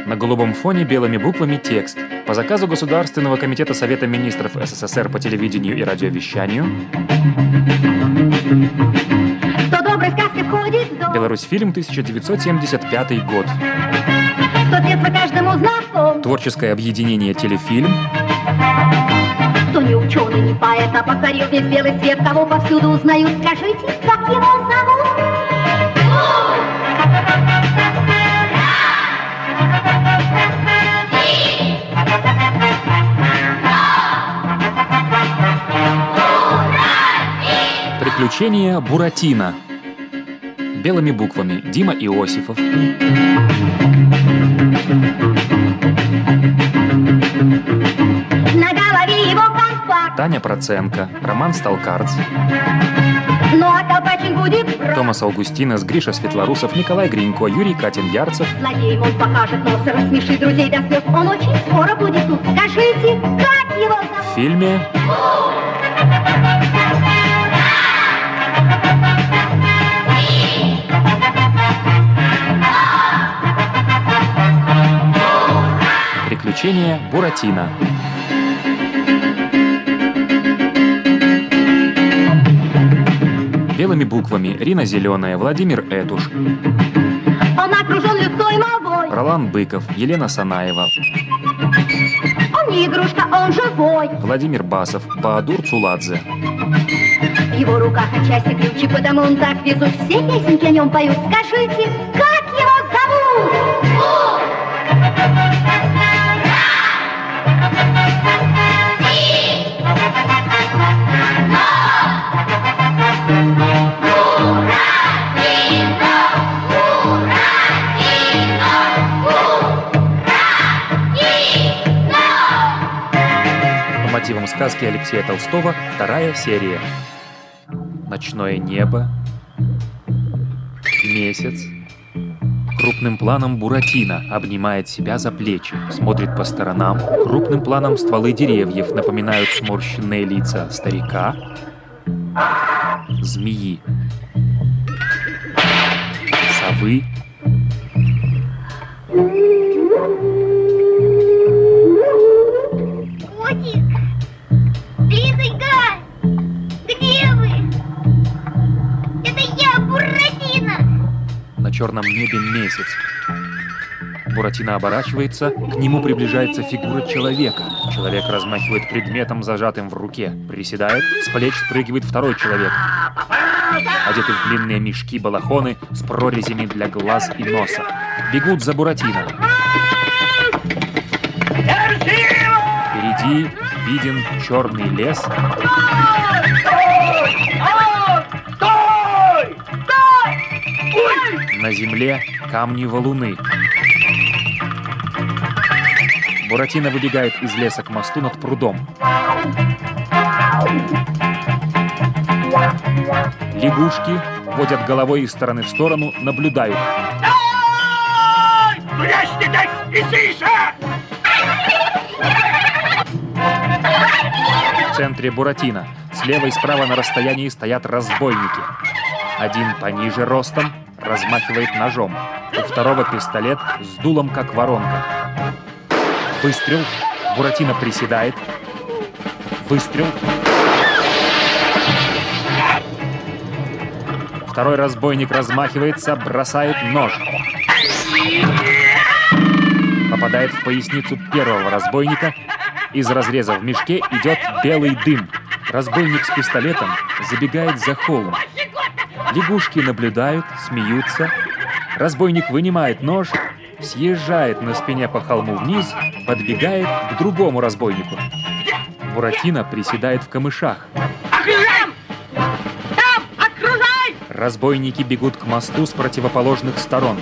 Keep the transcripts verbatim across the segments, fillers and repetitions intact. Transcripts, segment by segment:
На голубом фоне белыми буквами текст. По заказу Государственного комитета Совета министров СССР по телевидению и радиовещанию. Беларусьфильм, тысяча девятьсот семьдесят пятый год. Творческое объединение «Телефильм». Кто не ученый, не поэт, а покорил весь белый свет, кого повсюду узнают, скажите, как его зовут? Приключения Буратино. Белыми буквами Дима Иосифов. На голове его компакт. Таня Проценко, Роман Сталкарц. Ну а Колпачин будет прав. Томас Аугустинос, Гриша Светлорусов, Николай Гринько, Юрий Катин-Ярцев. Злодеем он покажет нос, рассмешит друзей до слез. Он очень скоро будет тут. Скажите, как его зовут? В фильме «Приключения Буратино». Белыми буквами Рина Зеленая, Владимир Этуш. Он окружен людской молвой. Ролан Быков, Елена Санаева. Он не игрушка, он живой. Владимир Басов, Баадур Цуладзе. В его руках отчасти ключи, потому он так везут. Все песенки о нем поют. Скажите, как его зовут? По мотивам сказки Алексея Толстого, вторая серия. Ночное небо, месяц. Крупным планом Буратино обнимает себя за плечи, смотрит по сторонам. Крупным планом стволы деревьев напоминают сморщенные лица старика, змеи, совы. Котик! Лизонька! Где вы? Это я, Буратино! На черном небе месяц. Буратино оборачивается, к нему приближается фигура человека. Человек размахивает предметом, зажатым в руке. Приседает, с плеч спрыгивает второй человек. Одеты в длинные мешки, балахоны с прорезями для глаз и носа. Бегут за Буратино. Впереди виден черный лес. На земле камни-валуны. Буратино выбегает из леса к мосту над прудом. Лягушки водят головой из стороны в сторону, наблюдают. В центре Буратино. Слева и справа на расстоянии стоят разбойники. Один пониже ростом размахивает ножом. У второго пистолет с дулом, как воронка. Выстрел. Буратино приседает. Выстрел. Второй разбойник размахивается, бросает нож. Попадает в поясницу первого разбойника. Из разреза в мешке идет белый дым. Разбойник с пистолетом забегает за холм. Лягушки наблюдают, смеются. Разбойник вынимает нож, съезжает на спине по холму вниз, подбегает к другому разбойнику. Буратино приседает в камышах. Окружаем! Там! Окружай! Разбойники бегут к мосту с противоположных сторон.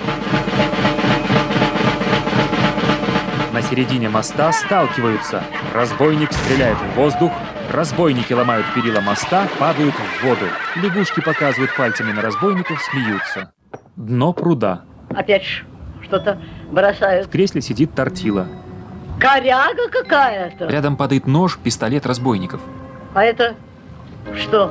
На середине моста сталкиваются. Разбойник стреляет в воздух. Разбойники ломают перила моста, падают в воду. Лягушки показывают пальцами на разбойников, смеются. Дно пруда. Опять что-то бросают. В кресле сидит Тортила. Коряга какая-то. Рядом падает нож, пистолет разбойников. А это что?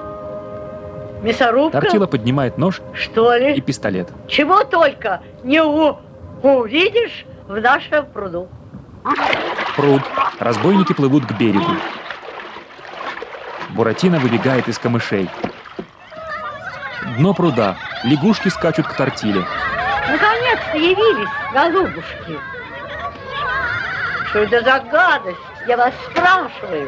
Мясорубка? Тортила поднимает нож что ли? и пистолет. Чего только не у увидишь в нашем пруду. Пруд. Разбойники плывут к берегу. Буратино выбегает из камышей. Дно пруда. Лягушки скачут к тортиле. Наконец-то явились, голубушки. Что это за гадость? Я вас спрашиваю.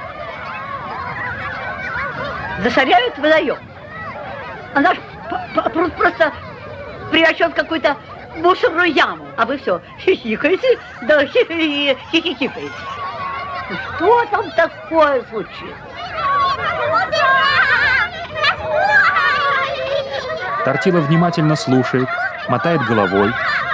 Засоряют водоем. А наш пруд просто превращен в какую-то мусорную яму. А вы все хихикаете, да хихикаете. Что там такое случилось? Тортила внимательно слушает, мотает головой.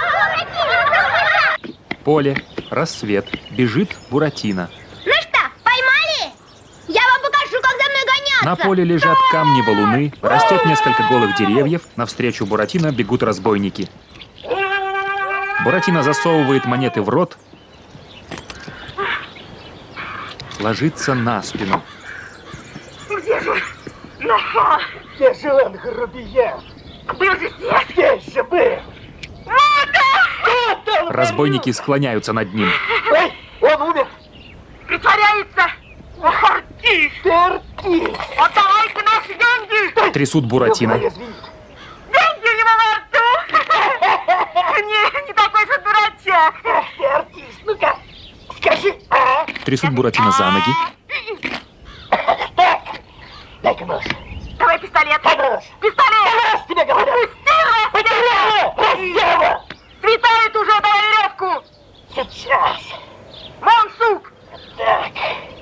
Поле, рассвет, бежит Буратино. Ну что, поймали? Я вам покажу, как за мной гоняться. На поле лежат камни, валуны, растет несколько голых деревьев, навстречу Буратино бегут разбойники. Буратино засовывает монеты в рот, ложится на спину. Где же? Нашел! Где же он, грубиян? Был же здесь! Здесь же был! Разбойники склоняются над ним. Эй, он умер! Притворяется! Артист! Ты артист! Отдавайте наши деньги! Трясут Буратино. Деньги у него во рту! Не, не такой же дурачок! Эх, ты артист! Ну-ка, скажи! А? Трясут Буратино за ноги. Так, дай-ка нож. Давай пистолет! Дай нож! Пистолет! Нож, тебе говорят! Пусти! Пусти! Светает уже, давай веревку! Сейчас! Вон, сук! Так.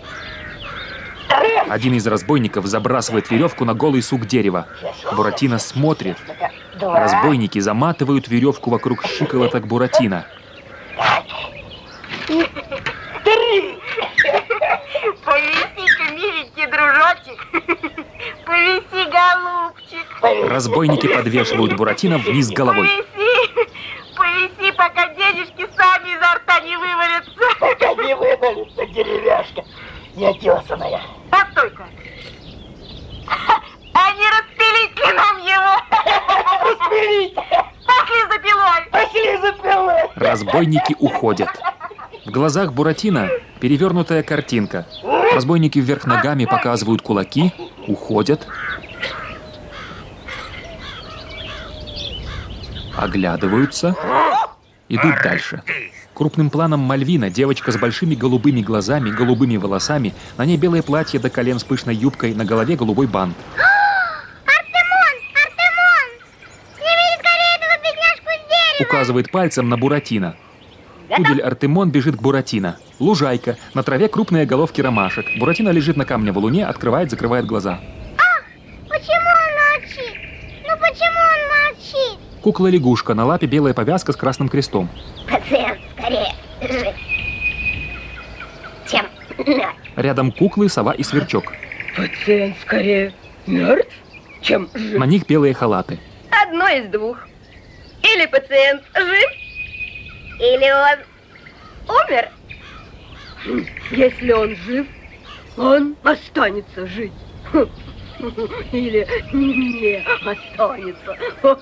Один из разбойников забрасывает веревку на голый сук дерева. Буратино смотрит. Разбойники заматывают веревку вокруг щиколоток Буратино. Три! Повиси-ка, миленький дружочек. Повиси, голубчик. Разбойники подвешивают Буратино вниз головой. Повиси, повиси, пока денежки сами изо рта не вывалятся. Пока не вывалится деревяшка неотесанная. Постой-ка. А не распилить ли нам его? Распилить! Пошли за пилой. Пошли за пилой! Разбойники уходят. В глазах Буратино перевернутая картинка. Разбойники вверх ногами показывают кулаки, уходят. Оглядываются, идут дальше. Крупным планом Мальвина, девочка с большими голубыми глазами, голубыми волосами, на ней белое платье до колен с пышной юбкой, на голове голубой бант. Артемон! Артемон! Сними скорее этого бедняжку с дерева! Указывает пальцем на Буратино. Пудель Артемон бежит к Буратино. Лужайка, на траве крупные головки ромашек. Буратино лежит на камне в валуне, открывает, закрывает глаза. Почему он молчит? Ну почему он молчит? Кукла-лягушка, на лапе белая повязка с красным крестом. Пациент, скорее, жив. Чем мертв. Рядом куклы, сова и сверчок. Пациент скорее мертв, чем жив. На них белые халаты. Одно из двух. Или пациент жив, или он умер. Если он жив, он останется жить. Или не останется.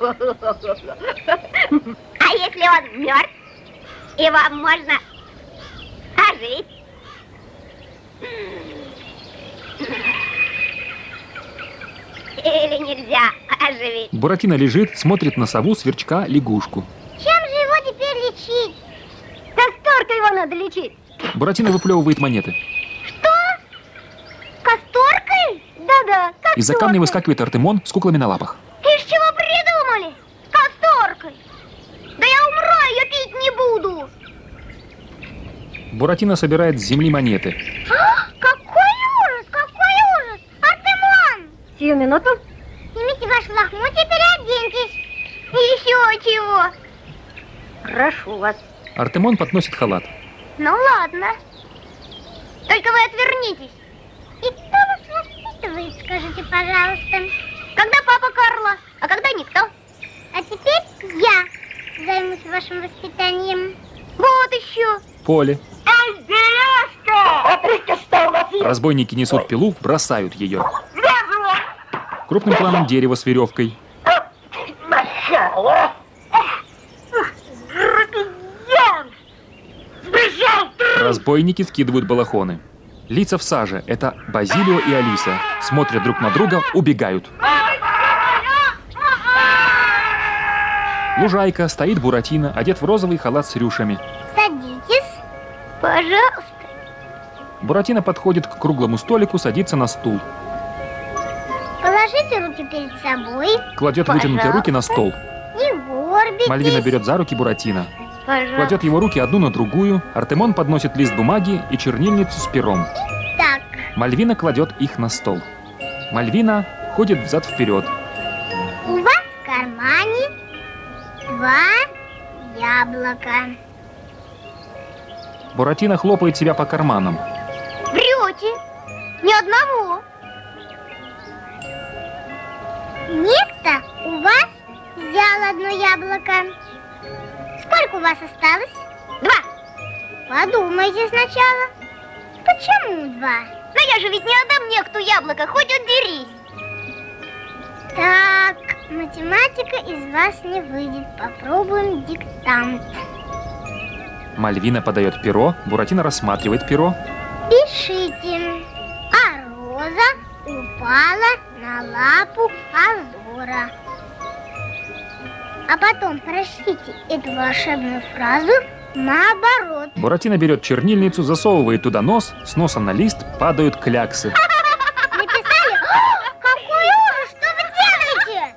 А если он мертв, его можно оживить? Или нельзя оживить? Буратино лежит, смотрит на сову, сверчка, лягушку. Чем же его теперь лечить? Касторкой его надо лечить. Буратино выплевывает монеты. Что? Касторкой? Да-да, касторкой. Из-за камня выскакивает Артемон с куклами на лапах. Из чего придумали? Касторкой. Да я умру, а я пить не буду. Буратино собирает с земли монеты. А, какой ужас, какой ужас! Артемон! Сию минуту. Снимите ваши лохмотья и переоденьтесь. И еще чего? Прошу вас. Артемон подносит халат. Ну ладно. Только вы отвернитесь. И кто вас воспитывает, скажите, пожалуйста? Когда папа Карла, а когда никто. А теперь я займусь вашим воспитанием. Вот еще. Поле. Ай, деревяшка! Разбойники несут пилу, бросают ее. Где же он? Крупным планом дерево с веревкой. Нахала! Разбойники скидывают балахоны. Лица в саже. Это Базилио и Алиса. Смотрят друг на друга, убегают. Лужайка, стоит Буратино, одет в розовый халат с рюшами. Садитесь, пожалуйста. Буратино подходит к круглому столику, садится на стул. Положите руки перед собой. Кладет вытянутые руки на стол. Не горбитесь. Мальвина берет за руки Буратино. Пожалуйста. Кладет его руки одну на другую. Артемон подносит лист бумаги и чернильницу с пером. Так, Мальвина кладет их на стол. Мальвина ходит взад-вперед. у вас в кармане два яблока. Буратино хлопает себя по карманам. Врете. Ни одного. Некто у вас взял одно яблоко. Сколько у вас осталось? Два. Подумайте сначала. Почему два? Но я же ведь не отдам некто яблоко, хоть удерись. Так, математика из вас не выйдет. Попробуем диктант. Мальвина подает перо, Буратино рассматривает перо. Пишите. А роза упала на лапу Азора. А потом прочтите эту волшебную фразу наоборот. Буратино берет чернильницу, засовывает туда нос, с носа на лист падают кляксы. Написали? О, какой ужас! Что вы делаете?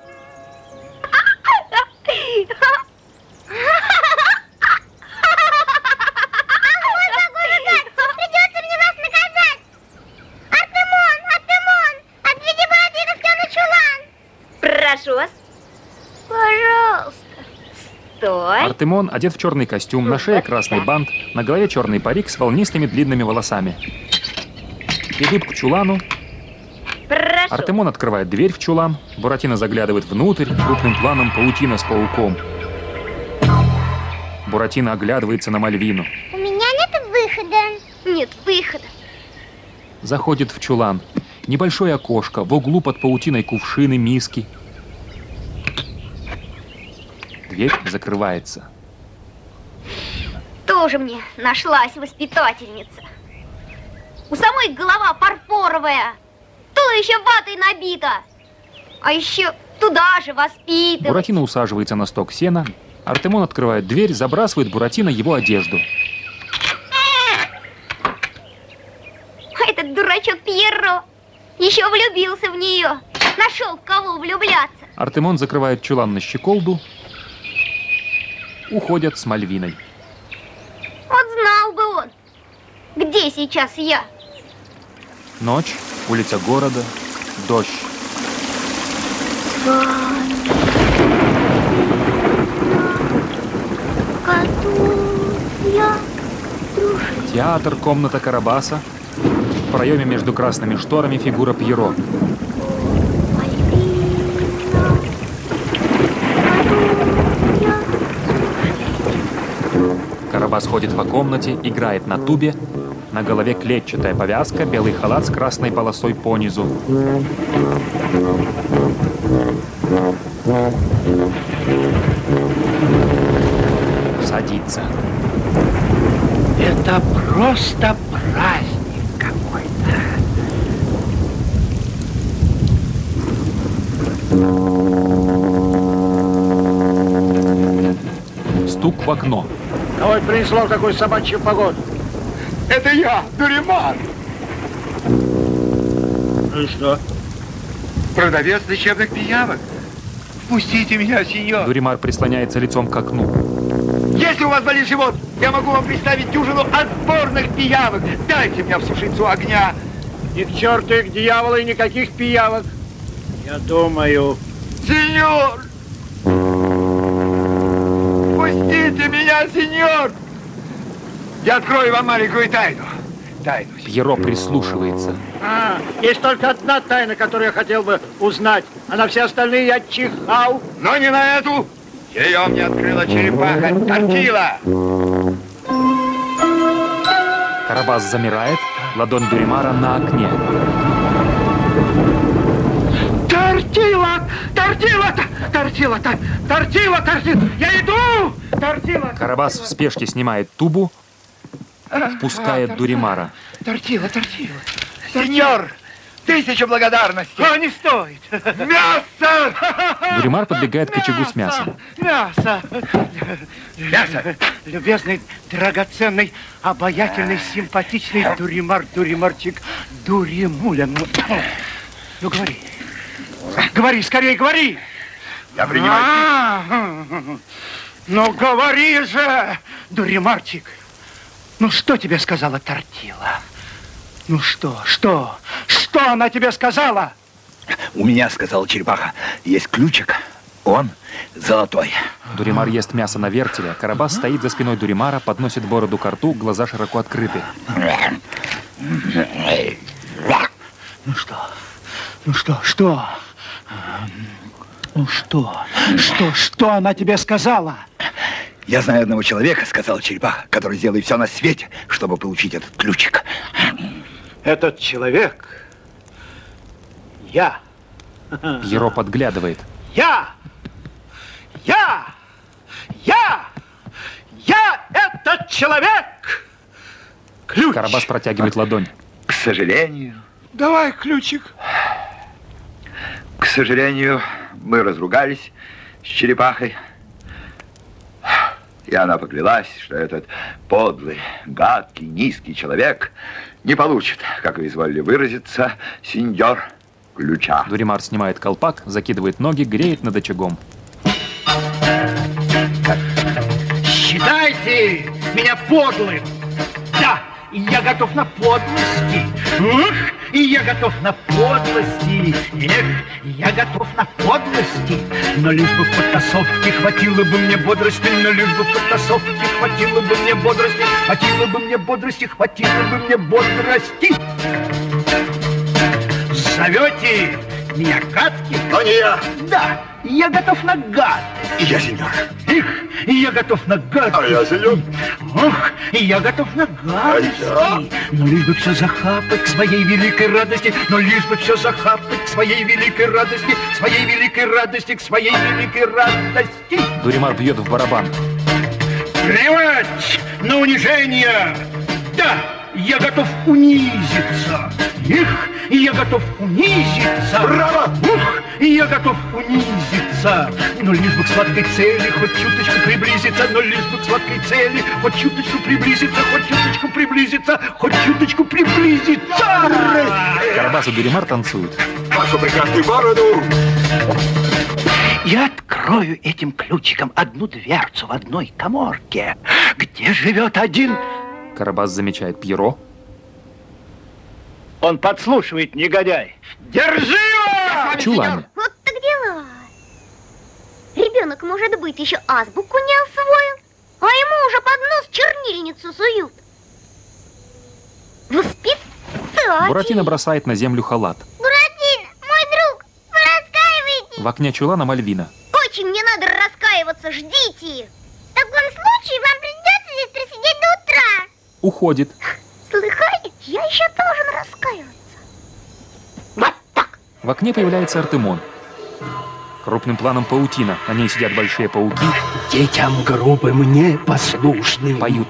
Ой, какой же гад! Придется мне вас наказать! Артемон, Артемон! Отведи Буратино в темный чулан! Прошу вас. Пожалуйста. Стой. Артемон одет в черный костюм, на шее красный бант, на голове черный парик с волнистыми длинными волосами. Идут к чулану. Прошу. Артемон открывает дверь в чулан. Буратино заглядывает внутрь, крупным планом паутина с пауком. Буратино оглядывается на Мальвину. У меня нет выхода. Нет выхода. Заходит в чулан. Небольшое окошко, в углу под паутиной кувшины, миски. Дверь закрывается. Тоже мне нашлась воспитательница. У самой голова фарфоровая, туловище ватой набито. А еще туда же воспитывать. Буратино усаживается на сток сена. Артемон открывает дверь, забрасывает Буратино его одежду. А этот дурачок Пьеро еще влюбился в нее. Нашел в кого влюбляться. Артемон закрывает чулан на щеколду. Уходят с Мальвиной. Вот знал бы он, где сейчас я. Ночь, улица города, дождь. Театр, комната Карабаса. В проеме между красными шторами фигура Пьеро. Карабас ходит по комнате, играет на тубе. На голове клетчатая повязка, белый халат с красной полосой понизу. Садится. Это просто праздник какой-то. Стук в окно. Кого это принесло в такую собачью погоду? Это я, Дуримар. Ну и что? Продавец лечебных пиявок. Впустите меня, сеньор. Дуримар прислоняется лицом к окну. Если у вас болит живот, я могу вам представить дюжину отборных пиявок. Дайте мне всушицу огня. Ни к черту и к дьяволу и никаких пиявок. Я думаю... Сеньор! Пустите меня, сеньор! Я открою вам маленькую тайну. Тайну. Пьеро прислушивается. А, есть только одна тайна, которую я хотел бы узнать. А на все остальные я чихал. Но не на эту. Ее мне открыла черепаха Тортила. Карабас замирает, ладонь Дуримара на окне. Тортила! Тортила! Тортила! Тортила! Тортила! Я иду! Тортила! Карабас в спешке снимает тубу. впускает Дуримара. Тортила, тортила. Сеньор, тысяча благодарностей. А, не стоит. Мясо! Дуримар подбегает к очагу с мясом. Мясо. Мясо! Любезный, драгоценный, обаятельный, симпатичный Дуримар, Дуримарчик, Дуримуля. Ну, ну говори. Говори, скорее говори. Я принимаю. А, ну говори же, Дуримарчик. Ну что тебе сказала тортила? Ну что, что? Что она тебе сказала? У меня, сказала черепаха, есть ключик. Он золотой. Дуримар ест мясо на вертеле. Карабас стоит за спиной Дуримара, подносит бороду к рту, глаза широко открыты. Ну что? Ну что, что? Ну что? Что, что она тебе сказала? Я знаю одного человека, сказала черепаха, который сделает все на свете, чтобы получить этот ключик. Этот человек... Я. Пьеро подглядывает. Я! Я! Я! Я этот человек! Ключ! Карабас протягивает ладонь. К сожалению... Давай ключик. К сожалению, мы разругались с черепахой. И она поклялась, что этот подлый, гадкий, низкий человек не получит, как вы изволили выразиться, сеньор, ключа. Дуримар снимает колпак, закидывает ноги, греет над очагом. Считайте меня подлым. Да, я готов на подлости. Ух, и я готов на подлости. Эх, я готов на подлости. Но лишь бы в потасовке хватило бы мне бодрости. Но лишь бы в потасовке хватило бы мне бодрости. Хватило бы мне бодрости, хватило бы мне бодрости. Зовете меня гадким? Но не я. Да, я готов на гадость. И я, сеньор. Эх, и я готов на гадости. А я, сеньор. Ох, и я готов на гадости. А я? Но лишь бы все захапать к своей великой радости. Но лишь бы все захапать к своей великой радости. К своей великой радости, к своей великой радости. Дуримар бьет в барабан. Плевать на унижение. Да, я готов унизиться. Их, и я готов унизиться. Браво! Ух, и я готов унизиться. Но лишь бы к сладкой цели хоть чуточку приблизиться. Но лишь бы к сладкой цели хоть чуточку приблизиться. Хоть чуточку приблизиться. Хоть чуточку приблизиться. Карабас и Дуримар танцуют. Вашу прекрасную бороду. Я открою этим ключиком одну дверцу в одной каморке, где живет один... Карабас замечает Пьеро. Он подслушивает, негодяй. Держи его! В чулане. Вот так дела. Ребенок, может быть, еще азбуку не освоил, а ему уже под нос чернильницу суют. Воспитатель. Буратино бросает на землю халат. Буратино, мой друг, вы раскаиваетесь? В окне чулана Мальвина. Очень мне надо раскаиваться, ждите. В таком случае вам придется здесь просидеть до утра. Уходит. Слыхали? Я еще должен раскаиваться. Вот так. В окне появляется Артемон. Крупным планом паутина. На ней сидят большие пауки. Детям грубым, непослушным. Поют.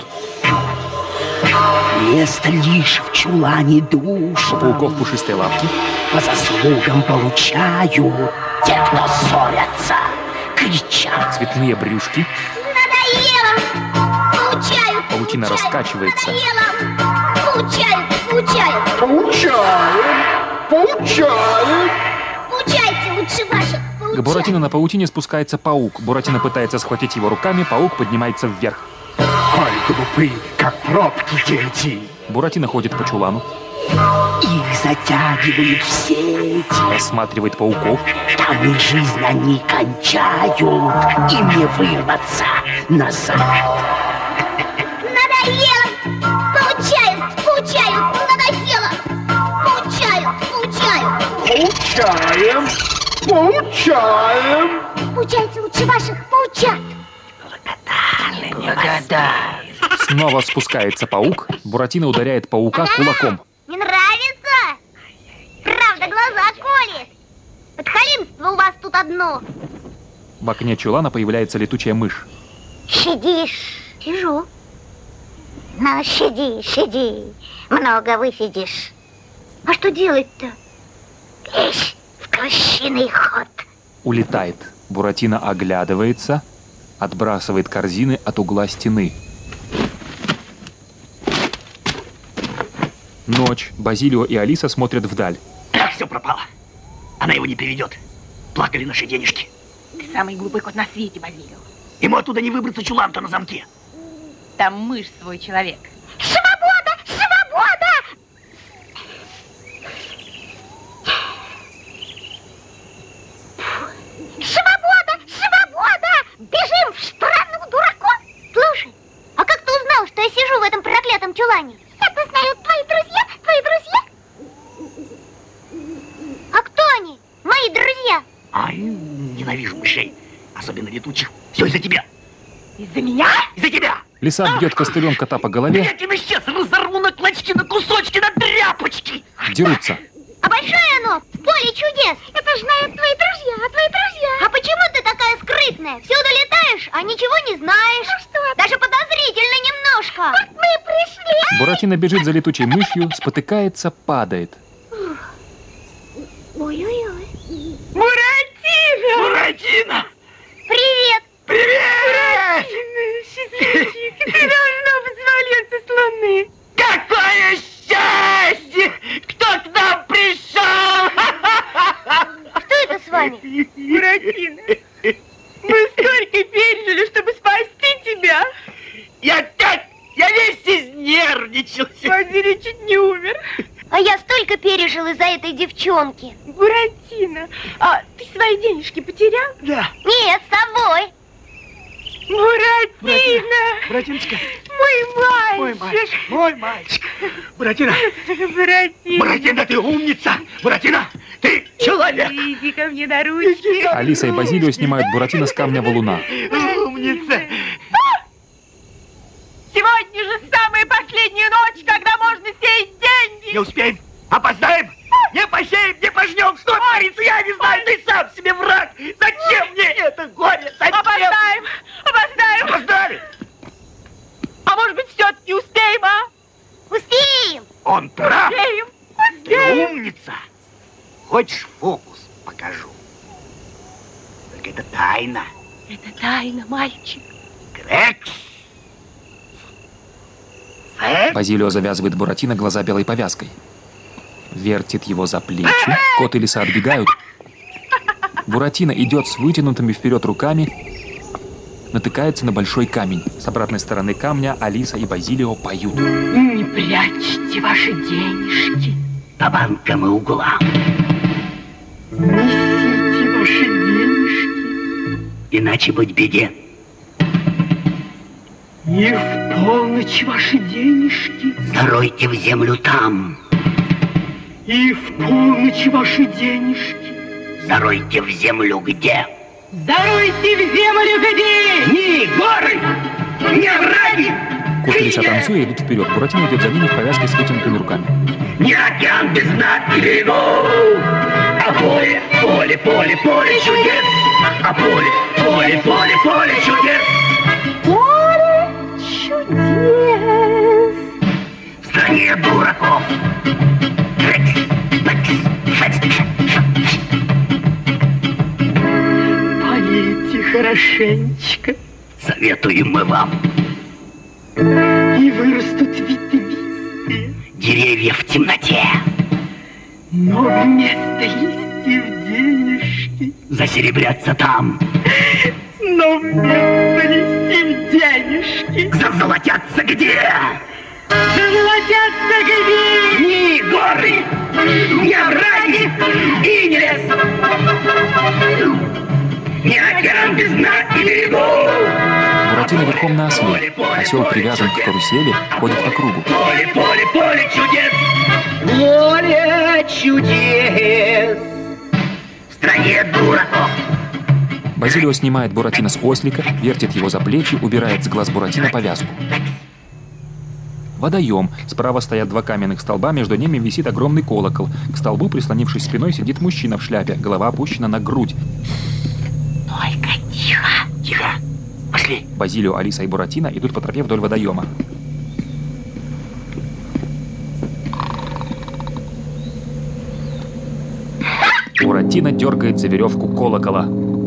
Место лишь в чулане душ. У пауков пушистые лапки. По заслугам получают те, кто ссорятся, кричат. Цветные брюшки. Надоело. Получают. Паутина получают. раскачивается. Надоело. Получают. Получают. Получаем. Получаем. Получайте лучше ваши. К Буратино на паутине спускается паук. Буратино пытается схватить его руками, паук поднимается вверх. Ой, глупы, как пробки дети. Буратино ходит по чулану, Их затягивают в сети. рассматривает пауков. Там и жизнь они кончают. Им не вырваться назад. Надоело. Получают. Получают. Надоело. Получают. Получают. Получаем. Получаем. Получайте лучше ваших. Получат. Снова спускается паук. Буратино ударяет паука кулаком. Не нравится? Правда, глаза колет. Подхалимство у вас тут одно. В окне чулана появляется летучая мышь. Сидишь. Сижу. Ну, щади, щади. Много высидишь. А что делать-то? Лезь в крысиный ход. Улетает. Буратино оглядывается, отбрасывает корзины от угла стены. Ночь. Базилио и Алиса смотрят вдаль. Все пропало. Она его не переведет. Плакали наши денежки. Ты самый глупый кот на свете, Базилио. Ему оттуда не выбраться, чулан-то на замке. Там мышь свой человек. Свобода! Свобода! Свобода! Свобода! Бежим в страну дураков! Слушай, а как ты узнал, что я сижу в этом проклятом чулане? Это знают твои друзья, твои друзья. А кто они? Мои друзья. Ай, ненавижу мышей. Особенно летучих. Все из-за тебя. Из-за меня? Из-за тебя. Лиса бьет костылем кота по голове. Я тебя сейчас разорву на клочки, на кусочки, на тряпочки. Дерутся. А большое оно в поле чудес. Это же знают твои друзья, твои друзья. А почему ты такая скрытная? Всюду летаешь, а ничего не знаешь. Ну что? Даже подозрительно немножко. Вот мы и пришли. Буратино бежит за летучей мышью, спотыкается, падает. Ой-ой-ой. Буратино! Буратино! Привет. Привет! Счастливчик, ты давно бы свалился с луны. Какое счастье! Кто к нам пришел? Что это с вами? Буратино, мы столько пережили, чтобы спасти тебя. Я так, я весь изнервничался. Базилио чуть не умер. А я столько пережил из-за этой девчонки. Буратино, а ты свои денежки потерял? Да. Нет, с тобой. Буратино! Буратиночка. Мой Мой мальчик! мальчик, мой мальчик. Буратино. Буратино! Буратино, ты умница. Буратино, ты человек. Иди ко мне на ручки. Алиса и Базилио снимают Буратино с камня валуна. Умница. Сегодня же самая последняя ночь, когда можно сеять деньги. Не успеем. Опоздаем. Не посеем, не пожнем. Что творится, я не знаю. Ты сам себе враг. Зачем мне это горе? Зачем? Опоздаем, опоздаем. Опоздали. А может быть, все-таки успеем, а? Успеем. Он прав. Успеем, Ты успеем. умница. Хочешь, фокус покажу? Только это тайна. Это тайна, мальчик. Крекс. Э? Базилио завязывает Буратино глаза белой повязкой. Вертит его за плечи. Кот и лиса отбегают. Буратино идет с вытянутыми вперед руками, натыкается на большой камень. С обратной стороны камня Алиса и Базилио поют. Не прячьте ваши денежки. По банкам и углам. Несите ваши денежки. Иначе быть беде. И в полночь ваши денежки. Заройте в землю там. И в полночь ваши денежки. Заройте в землю где? Заройте в землю где? Ни горы, ни овраги, Кот и лиса танцуя идут вперед. Буратино идет за ними в повязке с вытянутыми руками. ни океан без дна и берегов, а поле, поле, поле, поле чудес, а поле, поле, поле, поле чудес. Поле чудес. В стране дураков. Полейте хорошенечко, Советуем мы вам. и вырастут ветвистые, Деревья в темноте. но вместо листьев денежки. Засеребрятся там. Но вместо листьев денежки. Зазолотятся где? Золотятся где? Ни горы, ни овраги и ни лес. Ни океан без дна и берегов. Буратино верхом на осле. Осел привязан к карусели, ходит по кругу. Поле, поле, поле чудес. Поле чудес. В стране дураков. Базилио снимает Буратино с ослика, вертит его за плечи, убирает с глаз Буратино повязку. Водоем. Справа стоят два каменных столба, между ними висит огромный колокол. К столбу, прислонившись спиной, сидит мужчина в шляпе, голова опущена на грудь. Только тихо. Тихо. Пошли. Базилио, Алиса и Буратино идут по тропе вдоль водоема. Буратино дергает за веревку колокола.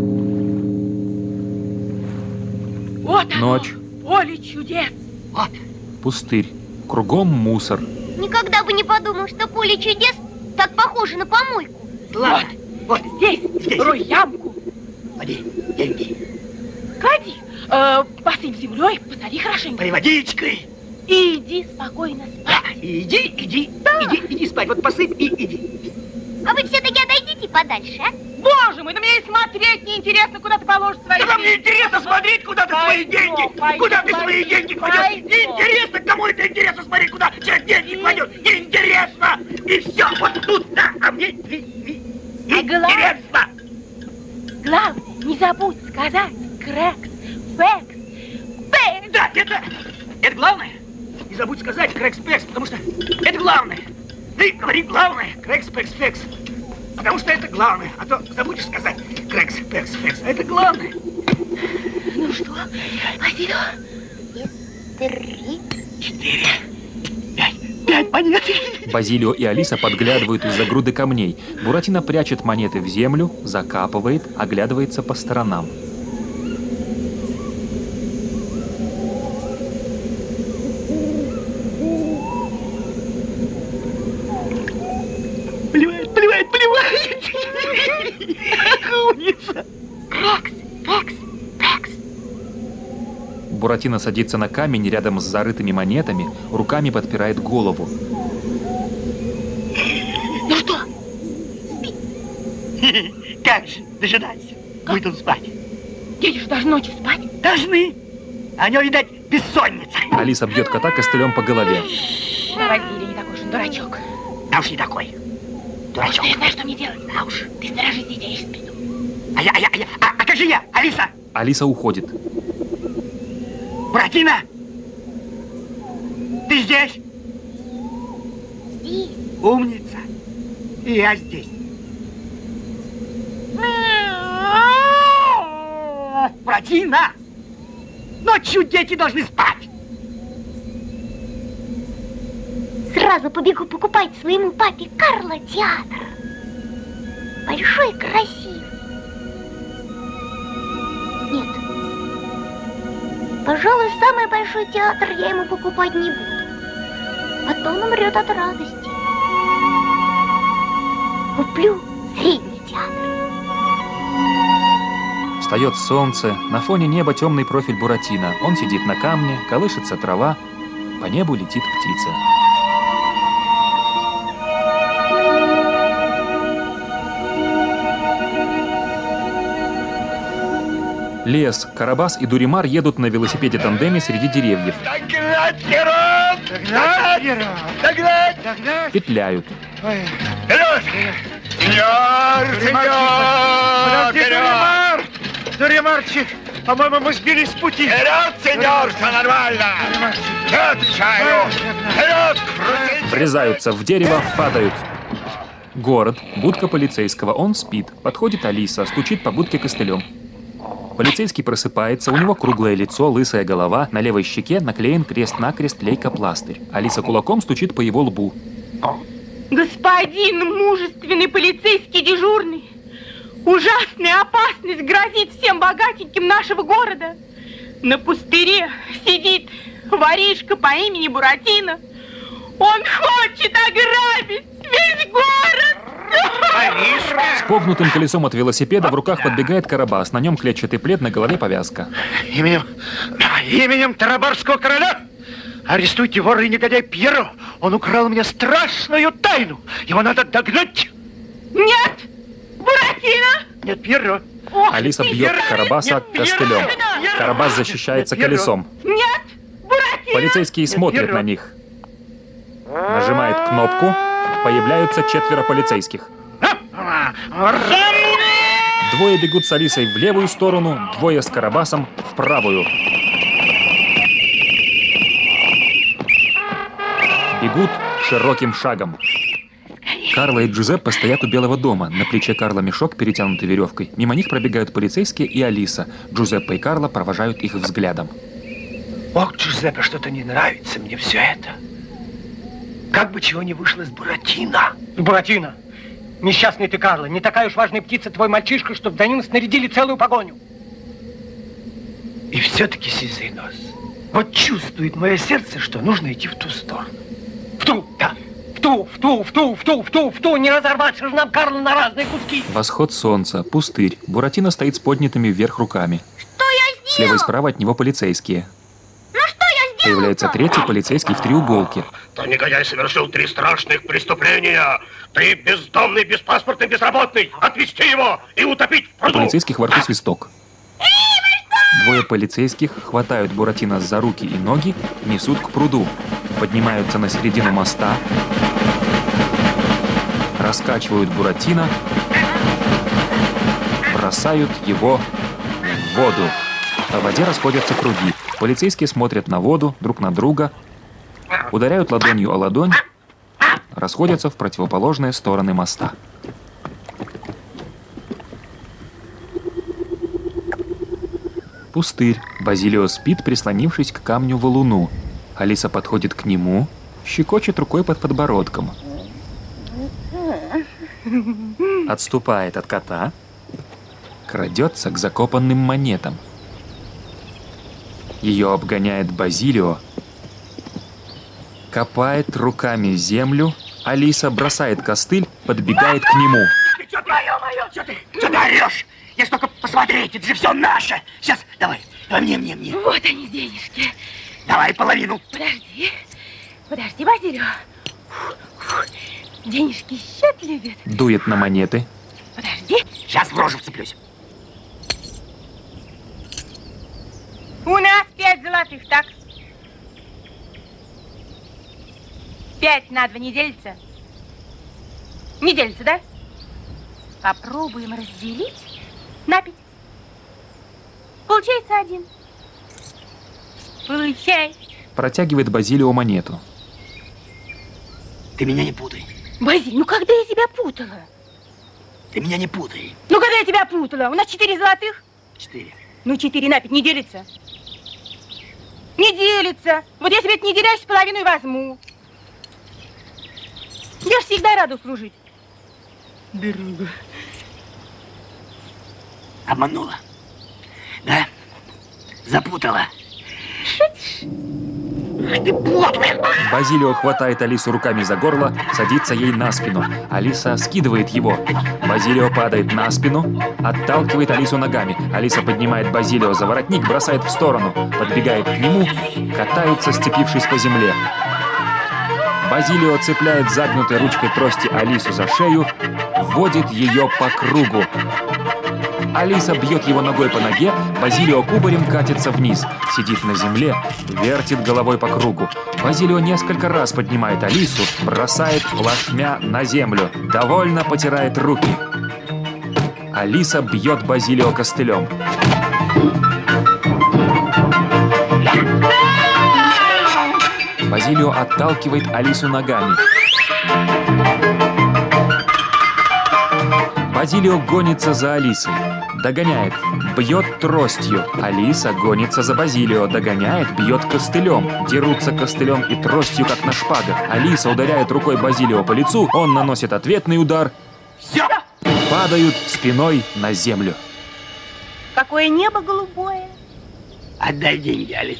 Вот оно, Ночь. поле чудес. Вот. Пустырь. Кругом мусор. Никогда бы не подумал, что поле чудес так похоже на помойку. Ладно. Вот. Здесь, Здесь. рой ямку. Клади деньги. Клади, э, посыпь землей, посоли хорошенько. При водичкой. И иди спокойно спать. Да. Иди, иди, иди, иди спать. Вот посыпь и иди. А вы все-таки отойдите подальше, а? Боже мой, да мне и смотреть неинтересно, куда ты положишь свои Да деньги. мне интересно смотреть, куда ты свои Пойдем, деньги. пойдем, Куда ты свои пойдем, деньги кладешь. пойдем. Неинтересно, кому это интересно смотреть, куда человек деньги кладет. Неинтересно. И все, вот тут, да, а мне и, и, А главное- интересно. Главное, не забудь сказать Крекс, Фекс, Фекс. Да, это, это главное. Не забудь сказать Крекс-Пекс, потому что это главное. Ты говори главное, Крекс-Пекс-Фекс. Потому что это главное. А то забудешь сказать Крекс-Пекс-Фекс. А это главное. Ну что, Василий? Три. Четыре. Пять. Пять монет. Базилио и Алиса подглядывают из-за груды камней. Буратино прячет монеты в землю, закапывает, оглядывается по сторонам. Плевает, плевает, плевает. Умница. Крекс, Пекс, Пекс. Буратино садится на камень рядом с зарытыми монетами, руками подпирает голову. Ну что? Как же, дожидайся. Будет он спать. Дети же должны ночью спать. Должны. А у него, видать, бессонница. Алиса бьет кота костылем по голове. Василий не такой уж он дурачок. Да уж не такой. Дурачок. Я знаю, что мне делать. Да уж. Ты сторожи детей, я сейчас приду. А я, а я, а я, а, а как же я, Алиса? Алиса уходит. Буратино! Ты здесь? Здесь. Умница. И я здесь. Буратино! Ночью дети должны спать. Сразу побегу покупать своему папе Карло театр. Большой и красивый. Нет. Пожалуй, самый большой театр я ему покупать не буду. А то он умрет от радости. Куплю средний театр. Встает солнце, на фоне неба темный профиль Буратино. Он сидит на камне, колышется трава, по небу летит птица. Лес, Карабас и Дуримар едут на велосипеде-тандеме среди деревьев. Догнать, герой! Догнать! Догнать! Догнать! Петляют. Вперед! Сеньор! Сеньор! Вперед! Дуримарчик, по-моему, мы сбились с пути. Вперед, сеньор! Все нормально! Я отвечаю! Вперед! Крутись! Врезаются в дерево, падают. Город, будка полицейского, он спит. Подходит Алиса, стучит по будке костылем. Полицейский просыпается, у него круглое лицо, лысая голова, на левой щеке наклеен крест-накрест лейкопластырь. Алиса кулаком стучит по его лбу. Господин мужественный полицейский дежурный, ужасная опасность грозит всем богатеньким нашего города. На пустыре сидит воришка по имени Буратино. Он хочет ограбить весь город. С погнутым колесом от велосипеда в руках подбегает Карабас. На нем клетчатый плед, на голове повязка. Именем, именем Тарабарского короля арестуйте вора и негодяй Пьеро. Он украл у меня страшную тайну. Его надо догнать. Нет, Буратино. Нет, Пьеро. Ох Алиса ты, бьет Пьеро. Карабаса Нет, Пьеро. костылем. Пьеро. Карабас защищается Нет, Пьеро. колесом. Нет, Буратино. Полицейские смотрят Пьеро. на них. Нажимает кнопку. Появляются четверо полицейских. Двое бегут с Алисой в левую сторону, двое с Карабасом в правую. Бегут широким шагом. Карло и Джузеппе стоят у Белого дома. На плече Карла мешок, перетянутый веревкой. Мимо них пробегают полицейские и Алиса. Джузеппе и Карло провожают их взглядом. Ох, Джузеппе, что-то не нравится мне все это. Как бы чего не вышло с Буратино. Буратино, Несчастный ты, Карло, не такая уж важная птица твой мальчишка, чтобы за ним снарядили целую погоню. И все-таки сизый нос. Вот чувствует мое сердце, что нужно идти в ту сторону. В ту, да. В ту, в ту, в ту, в ту, в ту, в ту. Не разорваться же нам, Карло, на разные куски. Восход солнца, пустырь. Буратино стоит с поднятыми вверх руками. Что я сделал? Слева и справа от него полицейские. Ну что я сделал? Появляется третий полицейский в треуголке. То негодяй совершил три страшных преступления. Ты бездомный, беспаспортный, безработный. Отвезти его и утопить в У пруду. полицейских во рту свисток. Двое полицейских хватают Буратино за руки и ноги, несут к пруду, поднимаются на середину моста, раскачивают Буратино, бросают его в воду. По воде расходятся круги. Полицейские смотрят на воду, друг на друга, ударяют ладонью о ладонь, расходятся в противоположные стороны моста. Пустырь. Базилио спит, прислонившись к камню валуну. Алиса подходит к нему, щекочет рукой под подбородком. Отступает от кота, крадется к закопанным монетам. Ее обгоняет Базилио, копает руками землю. Алиса бросает костыль, подбегает к нему. Что ты, ё-моё, что ты, что ты орешь? Я столько посмотреть, это же все наше. Сейчас, давай, давай мне, мне, мне. Вот они, денежки. Давай половину. Подожди, подожди, Базилио. Денежки счет любят. Дует на монеты. Подожди. Сейчас в рожу вцеплюсь. У нас пять золотых, так? Пять на два не делится? Не делится, да? Попробуем разделить на пять. Получается один. Получай. Протягивает Базилио монету. Ты меня не путай. Базиль, ну когда я тебя путала? Ты меня не путай. Ну когда я тебя путала? У нас четыре золотых? Четыре. Ну четыре на пять не делится. Не делится. Вот я себе это не делясь, половину и возьму. Я ж всегда рада служить. Друга. Обманула. Да? Запутала. Ах ты подлая! Базилио хватает Алису руками за горло, садится ей на спину. Алиса скидывает его. Базилио падает на спину, отталкивает Алису ногами. Алиса поднимает Базилио за воротник, бросает в сторону, подбегает к нему, катаются, сцепившись по земле. Базилио цепляет загнутой ручкой трости Алису за шею, вводит ее по кругу. Алиса бьет его ногой по ноге, Базилио кубарем катится вниз, сидит на земле, вертит головой по кругу. Базилио несколько раз поднимает Алису, бросает плашмя на землю, довольно потирает руки. Алиса бьет Базилио костылем. Базилио отталкивает Алису ногами. Базилио гонится за Алисой. Догоняет, бьет тростью. Алиса гонится за Базилио, догоняет, бьет костылем. Дерутся костылем и тростью, как на шпагах. Алиса ударяет рукой Базилио по лицу, он наносит ответный удар. Все! Падают спиной на землю. Какое небо голубое. Отдай деньги, Алис.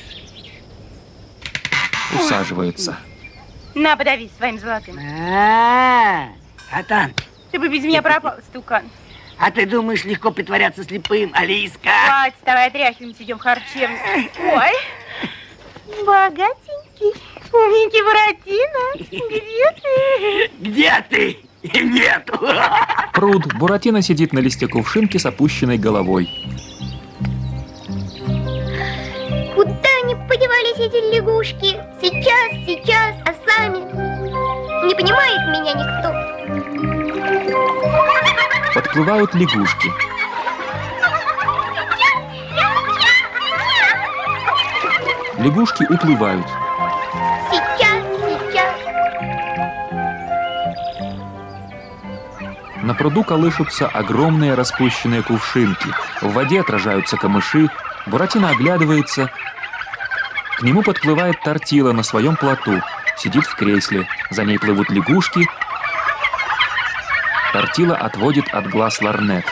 Усаживаются. На, подавись своим золотым. А, Катан, Ты бы без меня пропал, стукан. а ты думаешь легко притворяться слепым, Алиска? Хватит, давай отряхиваемся, идем в харчевню. Ой, богатенький, умненький Буратино. Где ты? Где ты? Нету. Пруд. Буратино сидит на листе кувшинки с опущенной головой. Куда они подевались, эти лягушки? Сейчас, сейчас, а сами? Не понимает меня никто. Подплывают лягушки. Лягушки уплывают. Сейчас, сейчас. На пруду колышутся огромные распущенные кувшинки. В воде отражаются камыши. Буратино оглядывается. К нему подплывает Тортила на своем плоту. Сидит в кресле. За ней плывут лягушки. Тортила отводит от глаз лорнет.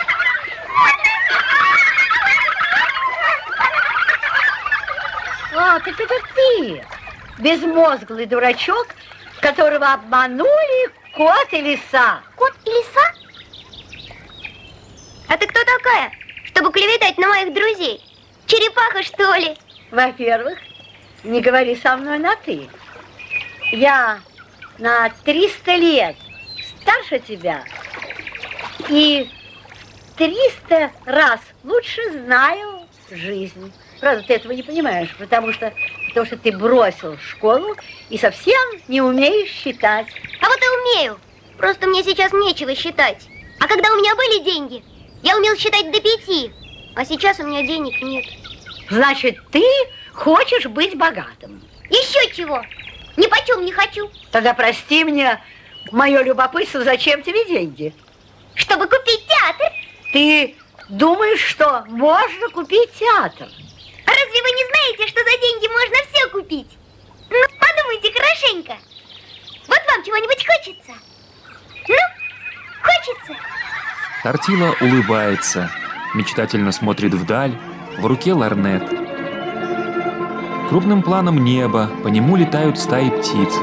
А, так это ты, безмозглый дурачок, которого обманули кот и лиса. Кот и лиса? А ты кто такая, чтобы клеветать на моих друзей? Черепаха, что ли? Во-первых, не говори со мной на «ты». Я на триста лет старше тебя и триста раз лучше знаю жизнь. Правда, ты этого не понимаешь, потому что, потому что ты бросил школу и совсем не умеешь считать. А вот и умею. Просто мне сейчас нечего считать. А когда у меня были деньги, я умел считать до пяти. А сейчас у меня денег нет. Значит, ты хочешь быть богатым? Еще чего? Ни почем не хочу. Тогда прости мне мое любопытство, зачем тебе деньги? Чтобы купить театр. Ты думаешь, что можно купить театр? А разве вы не знаете, что за деньги можно все купить? Ну, подумайте хорошенько. Вот вам чего-нибудь хочется? Ну, хочется? Тортила улыбается, мечтательно смотрит вдаль, в руке лорнет. Крупным планом небо, по нему летают стаи птиц.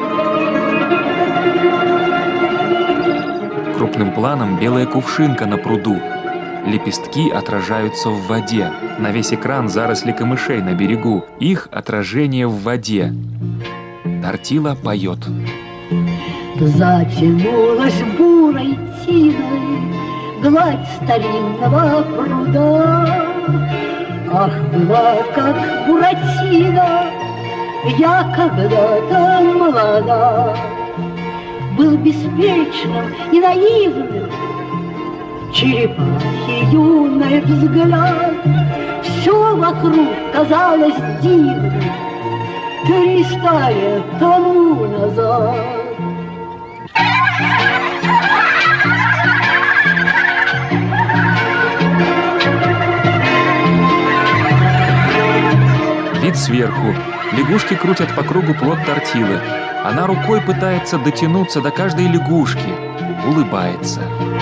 Крупным планом белая кувшинка на пруду. Лепестки отражаются в воде. На весь экран заросли камышей на берегу. Их отражение в воде. Тортила поет. Затянулась бурой тиной гладь старинного пруда. Ах, была как Буратино, я когда-то молода. Был беспечным и наивным черепахи юный взгляд. Все вокруг казалось дивным триста лет тому назад. Вид сверху. Лягушки крутят по кругу плод тортилы. Она рукой пытается дотянуться до каждой лягушки. Улыбается.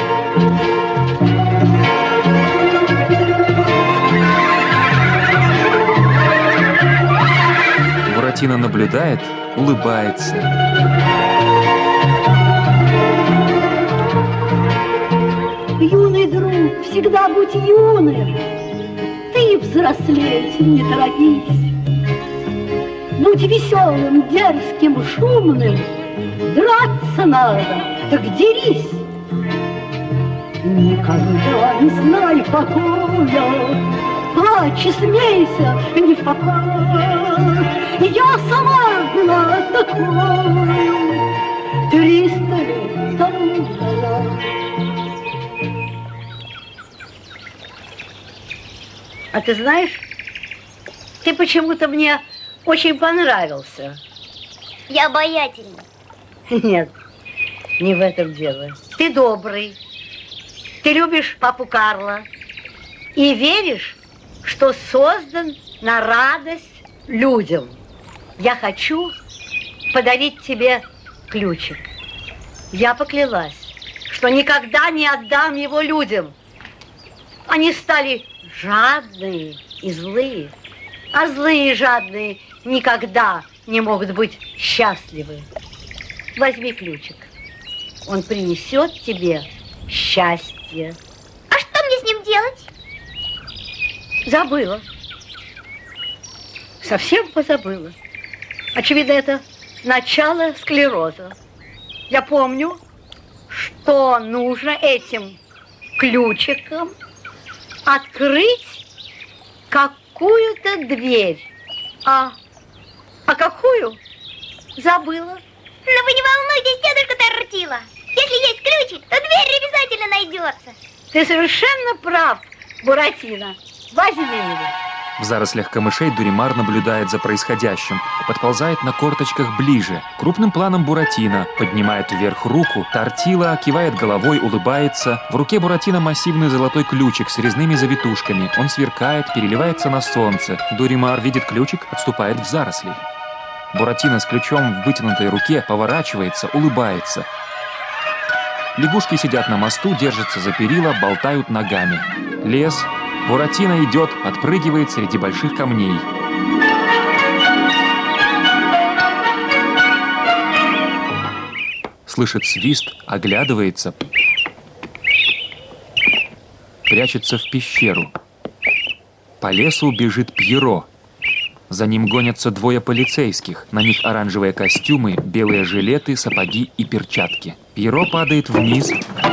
Буратино наблюдает, улыбается. Юный друг, всегда будь юным, ты взрослеть не торопись. Будь веселым, дерзким, шумным, драться надо, так дерись. Никогда не знай покоя, плачь и смейся не в попад. Я сама была такой триста лет тому назад. А ты знаешь, ты почему-то мне очень понравился. Я обаятельна. Нет, не в этом дело. Ты добрый, ты любишь папу Карла и веришь, что создан на радость людям. Я хочу подарить тебе ключик. Я поклялась, что никогда не отдам его людям. Они стали жадные и злые, а злые и жадные никогда не могут быть счастливы. Возьми ключик. Он принесет тебе счастье. А что мне с ним делать? Забыла. Совсем позабыла. Очевидно, это начало склероза. Я помню, что нужно этим ключиком открыть какую-то дверь. А, а какую? Забыла. Но вы не волнуйтесь, дедушка Тортила. Если есть ключик, то дверь обязательно найдется. Ты совершенно прав, Буратино. Возьми его. В зарослях камышей Дуримар наблюдает за происходящим, подползает на корточках ближе. Крупным планом Буратино поднимает вверх руку, Тортила кивает головой, улыбается. В руке Буратино массивный золотой ключик с резными завитушками. Он сверкает, переливается на солнце. Дуримар видит ключик, отступает в заросли. Буратино с ключом в вытянутой руке поворачивается, улыбается. Лягушки сидят на мосту, держатся за перила, болтают ногами. Лес. Буратино идет, подпрыгивает среди больших камней. Слышит свист, оглядывается, прячется в пещеру. По лесу бежит Пьеро. За ним гонятся двое полицейских. На них оранжевые костюмы, белые жилеты, сапоги и перчатки. Пьеро падает вниз.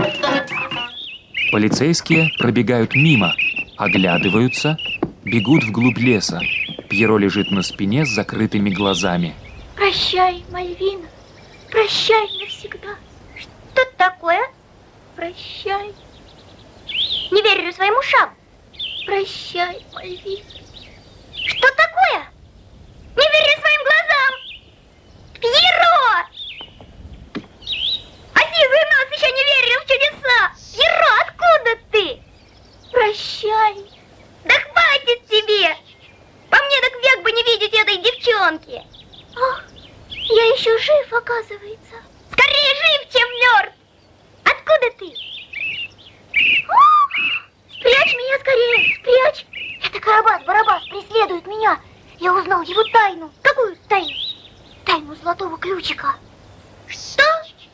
Полицейские пробегают мимо, оглядываются, бегут вглубь леса. Пьеро лежит на спине с закрытыми глазами. Прощай, Мальвина. Прощай навсегда. Что такое? Прощай. Не верю своим ушам. Прощай, Мальвина. Что такое? Не верю своим глазам. Пьеро! А сизый нос еще не верил в чудеса. Пьеро, откуда ты? Прощай. Да хватит тебе. По мне так век бы не видеть этой девчонки. Ах, я еще жив, оказывается. Скорее жив, чем мертв. Откуда ты? О, спрячь меня скорее, спрячь. Это Карабас-Барабас преследует меня. Я узнал его тайну. Какую тайну? Тайну золотого ключика. Что?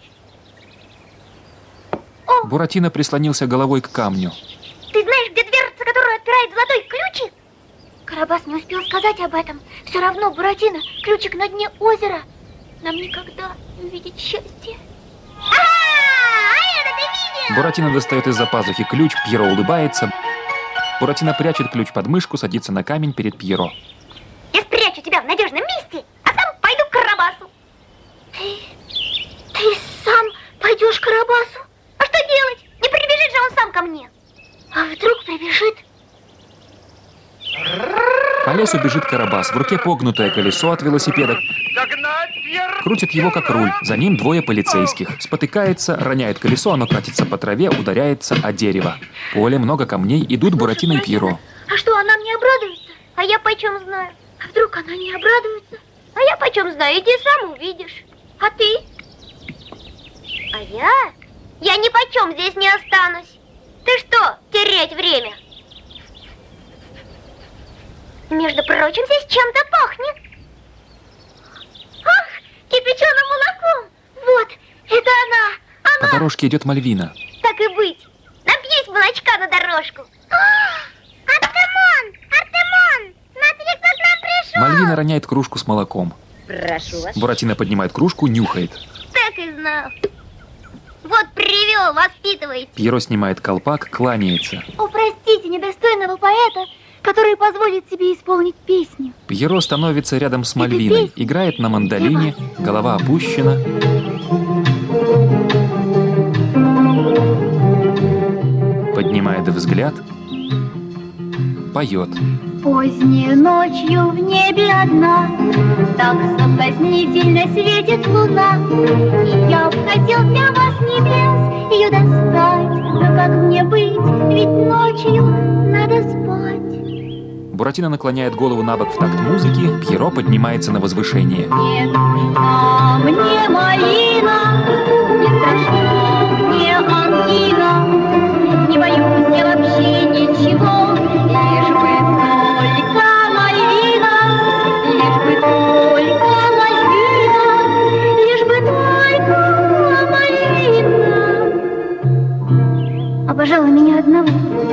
О, Буратино прислонился головой к камню. ты знаешь, где дверца, которую отпирает золотой ключик? Карабас не успел сказать об этом. Все равно, Буратино, ключик на дне озера. Нам никогда не увидеть счастья. А, а это ты видел? Буратино достает из-за пазухи ключ, Пьеро улыбается. Буратино прячет ключ под мышку, садится на камень перед Пьеро. Я спрячу тебя в надежном месте, а сам пойду к Карабасу. Ты, ты сам пойдешь к Карабасу? А что делать? Не прибежит же он сам ко мне. А вдруг прибежит? По лесу бежит Карабас, в руке погнутое колесо от велосипеда. Крутит его как руль, за ним двое полицейских. Спотыкается, роняет колесо, оно катится по траве, ударяется о дерево. Поле, много камней, идут Буратино и Пьеро. А что, она мне обрадуется? А я почем знаю? А вдруг она не обрадуется? А я почем знаю? Иди сам увидишь. А ты? А я? Я ни почем здесь не останусь. Ты что, терять время? Между прочим, здесь чем-то пахнет. Ах, кипяченым молоком. Вот, это она. Она. По дорожке идет Мальвина. Так и быть. Напьюсь молочка на дорожку. Артемон! Артемон! Смотри, кто к нам пришел! Мальвина роняет кружку с молоком. Прошу вас. Буратино поднимает кружку, нюхает. Так и знал. Вот привел, воспитывает. Пьеро снимает колпак, кланяется. О, простите, недостойного поэта, который позволит себе исполнить песню. Пьеро становится рядом с Мальвиной, играет на мандолине, голова опущена. Поднимает взгляд, поет. Поздней ночью в небе одна, так соблазнительно светит луна. И я б хотел для вас небес ее достать, но как мне быть, ведь ночью надо спать. Буратино наклоняет голову на бок в такт музыки, Пьеро поднимается на возвышение. Не нужна мне малина, не страшна мне ангина, не боюсь я вообще ничего, лишь бы только Мальвина, лишь бы только Мальвина, лишь бы только Мальвина. Обожала меня одного.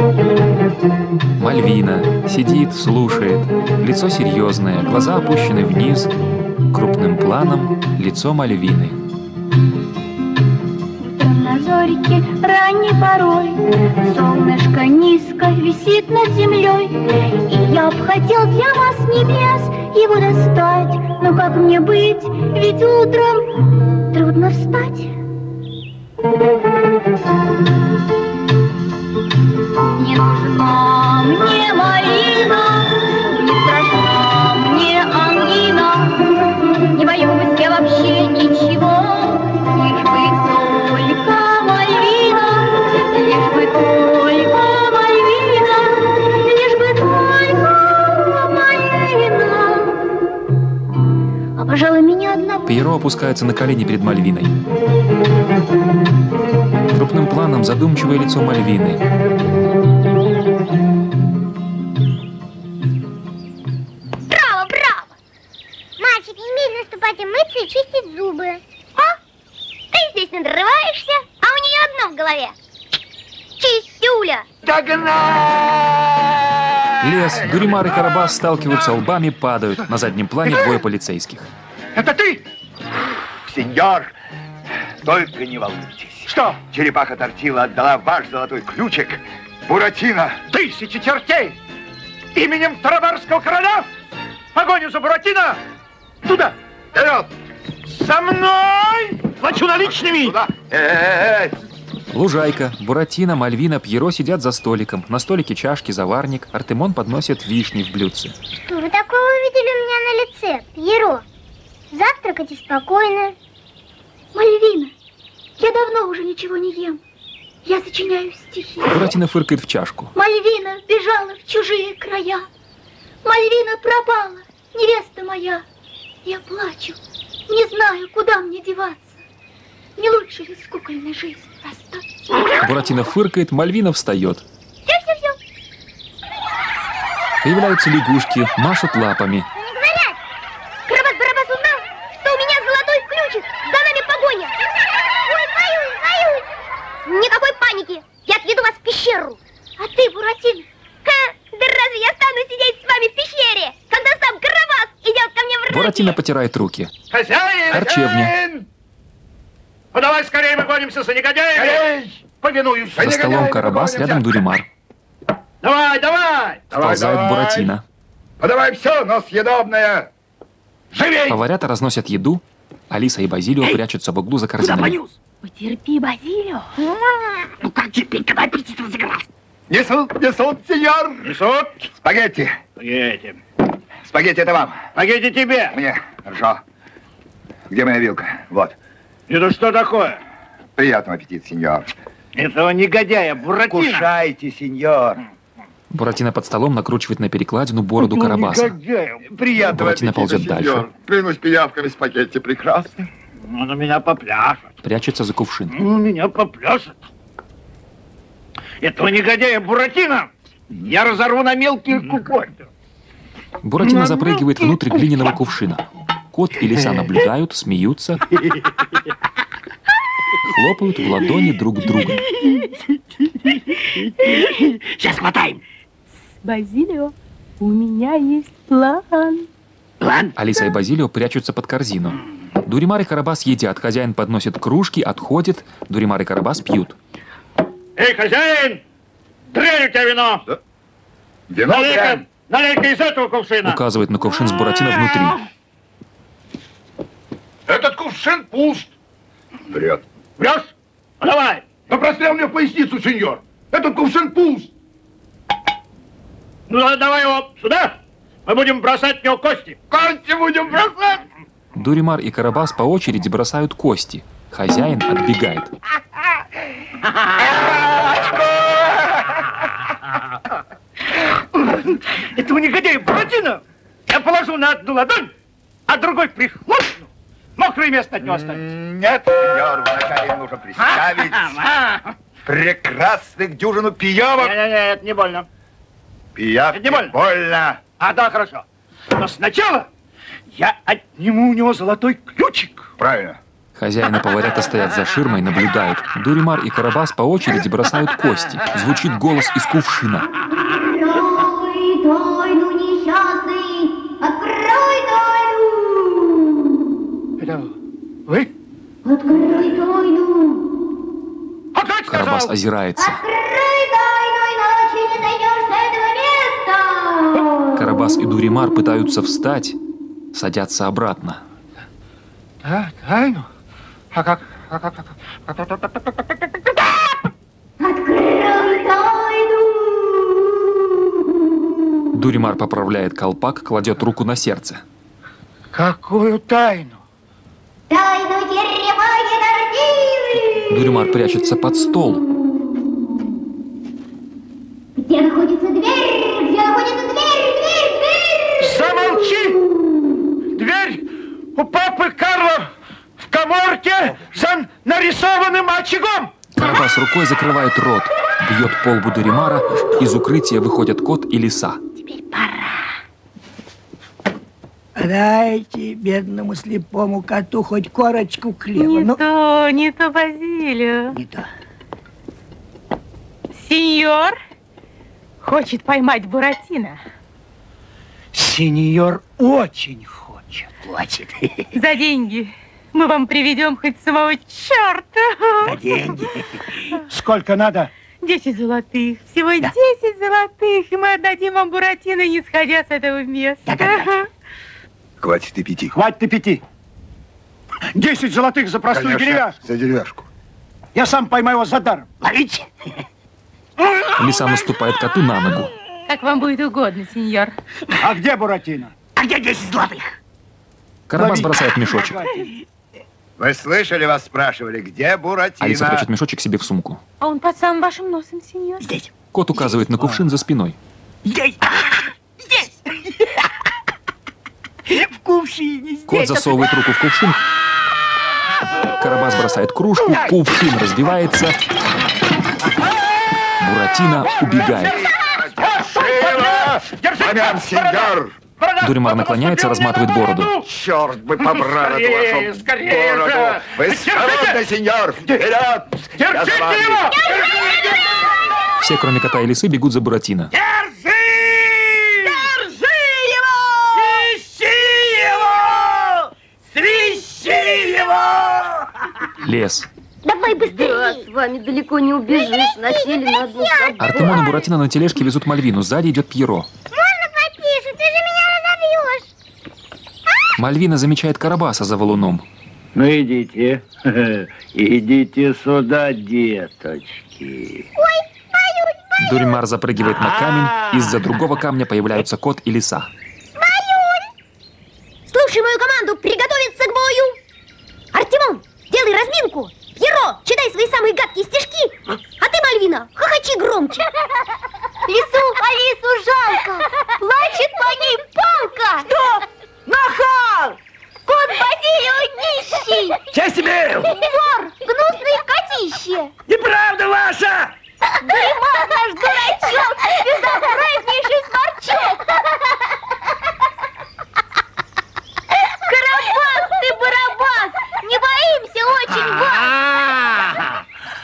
Мальвина сидит, слушает. Лицо серьезное, глаза опущены вниз. Крупным планом лицо Мальвины. Утром на зорике ранней порой солнышко низко висит над землей. И я б хотел для вас небес его достать, но как мне быть, ведь утром трудно встать. Не нужна мне малина, не страшна мне ангина, не боюсь я вообще ничего, лишь бы только Мальвина, лишь бы только Мальвина, лишь бы только Мальвина. Обожала меня одного. Пьеро опускается на колени перед Мальвиной. Крупным планом задумчивое лицо Мальвины. Браво, браво! Мальчик не умеет наступать и мыться и чистить зубы. А? Ты здесь надрываешься, а у нее одно в голове. Чистюля! Догнать! Лес, Дуримар и Карабас сталкиваются лбами, падают. На заднем плане двое полицейских. Это ты? Сеньор, только не волнуйтесь. Что? Черепаха Тортила отдала ваш золотой ключик Буратино. Тысячи чертей! Именем Тарабарского короля? Погоню за Буратино! Туда! Вперед! За мной! Плачу наличными! Туда! Эй! Лужайка, Буратино, Мальвина, Пьеро сидят за столиком. На столике чашки, заварник. Артемон подносит вишни в блюдце. Что вы такого увидели у меня на лице, Пьеро? Завтракайте спокойно. Мальвина, я давно уже ничего не ем. Я сочиняю стихи. Буратино фыркает в чашку. Мальвина бежала в чужие края. Мальвина пропала, невеста моя. Я плачу, не знаю, куда мне деваться. Не лучше ли с кукольной жизнью расстаться? Буратино фыркает, Мальвина встает. Все-все-все. Появляются лягушки, машут лапами. Не говорят. Карабас-Барабас узнал, что у меня золотой ключик. За нами погоня. Ой, боюсь, боюсь. Никакой паники. Я отведу вас в пещеру. А ты, Буратино? Ха, да разве я стану сидеть с вами в пещере, когда сам Карабас идет ко мне в руки? Буратино потирает руки. Хозяин! Харчевня. Хозяин! Ну давай скорее, мы гонимся за негодяями! Эй! Повинуюсь! За столом Карабас, рядом Дуримар. Давай, давай! Вползает Буратино. Подавай все, но съедобное. Живей! Поварята разносят еду. Алиса и Базилио прячутся в углу за корзинами. Потерпи, Базилио. Ну как теперь, когда аппетит разыгрался? Несут, несут, сеньор. Несут? Спагетти. Спагетти. Спагетти это вам. Спагетти тебе. Мне. Хорошо. Где моя вилка? Вот. Это что такое? Приятного аппетита, сеньор. Этого негодяя Буратино. Кушайте, сеньор. Буратино под столом накручивает на перекладину бороду Карабаса. Приятного Буратино аппетита, ползет сеньор. дальше. Клянусь пиявками, спагетти прекрасны. Он у меня попляшет. Прячется за кувшин. Он у меня попляшет. Этого негодяя Буратино я разорву на мелкие кусочки. Буратино запрыгивает внутрь глиняного кувшина. Кот и лиса наблюдают, смеются, хлопают в ладони друг друга. Сейчас хватаем. Базилио, у меня есть план. План? Алиса и Базилио прячутся под корзину. Дуримар и Карабас едят. Хозяин подносит кружки, отходит. Дуримар и Карабас пьют. Эй, хозяин! Дрянь у тебя вино! Да. Вино Налей-ка, прям. налей-ка из этого кувшина! Указывает на кувшин с Буратино внутри. Этот кувшин пуст! Врет. Врешь? Ну, давай! Да прострел мне в поясницу, сеньор! Этот кувшин пуст! Ну, да, давай его сюда! Мы будем бросать в него кости! Кости будем бросать! Дуримар и Карабас по очереди бросают кости. Хозяин отбегает. Этого негодяя Буратино я положу на одну ладонь, а другой прихлопну. Мокрое место от него останется. Нет, сеньор, вначале нужно представить прекрасных дюжину пиявок. Не-не-не, это не больно. Пиявки Это не больно. больно. А, да, хорошо. Но сначала я отниму у него золотой ключик. Правильно. Хозяин и поварята стоят за ширмой, наблюдают. Дуримар и Карабас по очереди бросают кости. Звучит голос из кувшина. Открой тайну, несчастный! Открой тайну! Это вы? Открой тайну! Открыть, Карабас сказал! озирается. Открой тайну, иначе не дойдешь до этого места! Карабас и Дуримар пытаются встать, садятся обратно. Да, тайну? А как? А как? А как? Открой тайну! Дуримар поправляет колпак, кладет руку на сердце. Какую тайну? Тайну черепахи Тортилы! Дуримар прячется под стол. Где находится дверь? Где находится дверь? Дверь! Дверь! Замолчи! Дверь у папы Карла нарисованным очагом. Карабас рукой закрывает рот, бьет по лбу Дуримара, из укрытия выходят кот и лиса. Теперь пора. Дайте бедному слепому коту хоть корочку хлеба. Не ну... то, не то, Базилио. Не то. Сеньор хочет поймать Буратино. Сеньор очень хочет. Хочет. За деньги. Мы вам приведем хоть самого черта. За деньги. Сколько надо? Десять золотых. Всего Да. десять золотых. И мы отдадим вам Буратино, не сходя с этого места. Да, да, да. Хватит и пяти. Хватит и пяти. Десять золотых за простую Конечно, деревяшку. за деревяшку. Я сам поймаю вас за даром. Ловите. Лиса наступает коту на ногу. Как вам будет угодно, сеньор. А где Буратино? А где десять золотых? Карабас Лови. бросает мешочек. Вы слышали, вас спрашивали, где Буратино? Алиса прячет мешочек себе в сумку. А он под самым вашим носом, сеньор. Здесь. Кот указывает на кувшин за спиной. Здесь. Здесь. В кувшине. Здесь. Кот засовывает руку в кувшин. Карабас бросает кружку, кувшин разбивается. Буратино убегает. Амян, сеньор! Дуримар наклоняется, разматывает бороду. Черт бы побрал эту Скорее, вашу скорее бороду! же! Вы свободны, сеньор! Вперед! Я за Держите вами. его! Все, кроме кота и лисы, бегут за Буратино. Держи! Держи его! Свищи его! Свищи его! Лес. Давай быстрее. Да, с вами далеко не убежишь. Насели на одну собаку. Артемон и Буратино на тележке везут Мальвину. Сзади идет Пьеро. Можно потише? Ты же меня разобьешь. Мальвина замечает Карабаса за валуном. Ну идите, идите сюда, деточки. Ой, боюсь, боюсь. Дуримар запрыгивает на камень. Из-за другого камня появляются кот и лиса. Слушай мою команду, приготовиться к бою. Артемон, делай разминку. Пьеро, читай свои самые гадкие стишки. А ты, Мальвина, хохочи громче. Лису, Алису жалко. Плачет по ней палка. Что? Нахал! Кот Базилио нищий. Честь имею! Вор, гнусный котище. Неправда ваша! Дуримар наш дурачок, безобразнейший сморчок. Карабас ты, Барабас, не боимся очень вас.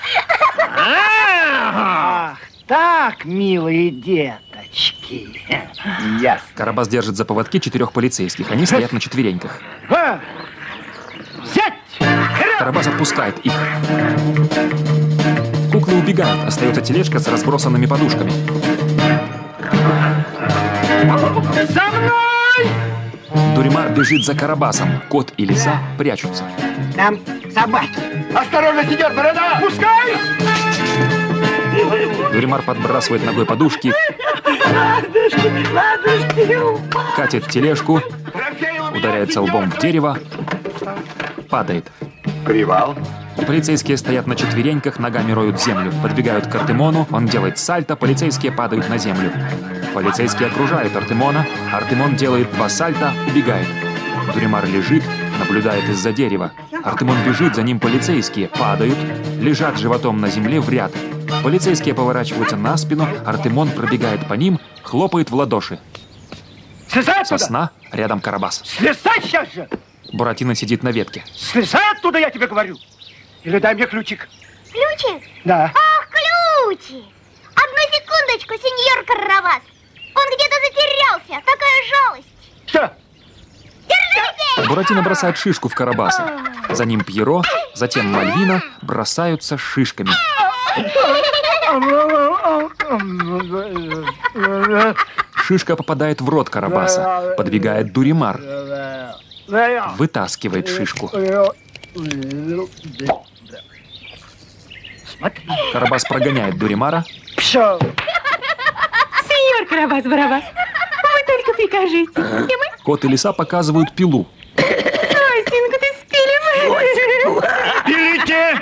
Ах, так, милые деточки. Ясно. Карабас держит за поводки четырех полицейских. Они стоят на четвереньках. А! Сядь! Карабас отпускает их. Куклы убегают. Остается тележка с разбросанными подушками. За мной! Дуримар бежит за Карабасом. Кот и лиса прячутся. Там собаки. Осторожно, сеньор Борода! Пускай! Дуримар подбрасывает ногой подушки, Ладушки, ладушки. катит тележку, ударяется лбом в дерево, падает. Привал. Полицейские стоят на четвереньках, ногами роют землю. Подбегают к Артемону, он делает сальто, полицейские падают на землю. Полицейские окружают Артемона, Артемон делает два сальто, убегает. Дуримар лежит, наблюдает из-за дерева. Артемон бежит, за ним полицейские, падают, лежат животом на земле в ряд. Полицейские поворачиваются на спину, Артемон пробегает по ним, хлопает в ладоши. Слезай оттуда! Сосна, рядом Карабас. Слезай сейчас же! Буратино сидит на ветке. Слезай оттуда, я тебе говорю! Или дай мне ключик. Ключик? Да. Ах, ключик! Одну секундочку, сеньор Карабас. Он где-то затерялся. Такая жалость. Что? Держите! Буратино бросает шишку в Карабаса. За ним Пьеро, затем Мальвина бросаются шишками. Шишка попадает в рот Карабаса. Подбегает Дуримар. Вытаскивает шишку. Карабас прогоняет Дуримара. Сеньор Карабас-Барабас, вы только прикажите. И мы... Кот и лиса показывают пилу. Осинку ты спилим. Пилите!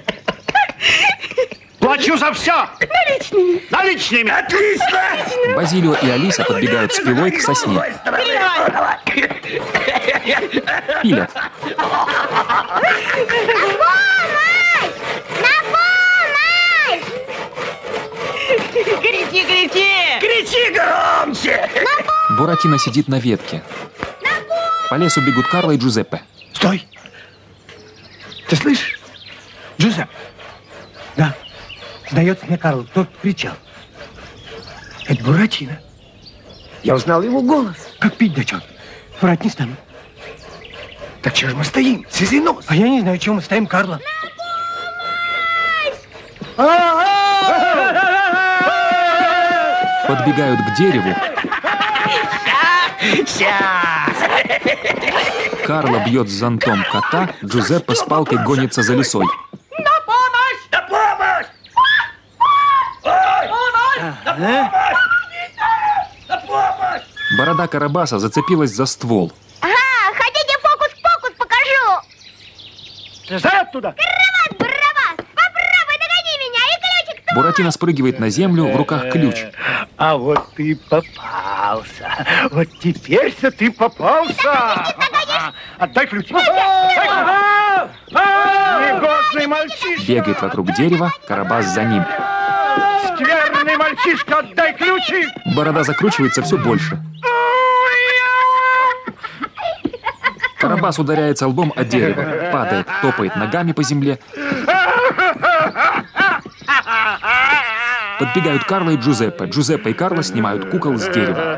Плачу за все! Наличными. Наличными! Отлично! Базилио и Алиса подбегают с пилой к сосне. Пилят. Кричи громче! Буратино сидит на ветке. По лесу бегут Карло и Джузеппе. Стой! Ты слышишь? Джузеппе? Да. Сдается мне, Карл, кто кричал. Это Буратино. Я узнал его голос. Как пить дачет. Врать не стану. Так чего же мы стоим? Связи нос. А я не знаю, чего мы стоим, Карло. Подбегают к дереву. Сейчас! Карло бьет с зонтом кота, Джузеппе с палкой гонится за лисой. На помощь! На помощь! Ой! Помощь! На помощь! На помощь! Борода Карабаса зацепилась за ствол. Ага, хотите фокус-покус покажу? Слезай оттуда! Карабас, Барабас, попробуй догони меня, и ключик твой! Буратино спрыгивает на землю, в руках ключ. А вот ты попался. Вот теперь-то ты попался. Отдай ключ. Негодный мальчишка. Бегает вокруг дерева, Карабас за ним. Скверный мальчишка, отдай ключи. Борода закручивается все больше. Карабас ударяется лбом о дерево, падает, топает ногами по земле. Подбегают Карло и Джузеппе. Джузеппе и Карло снимают кукол с дерева.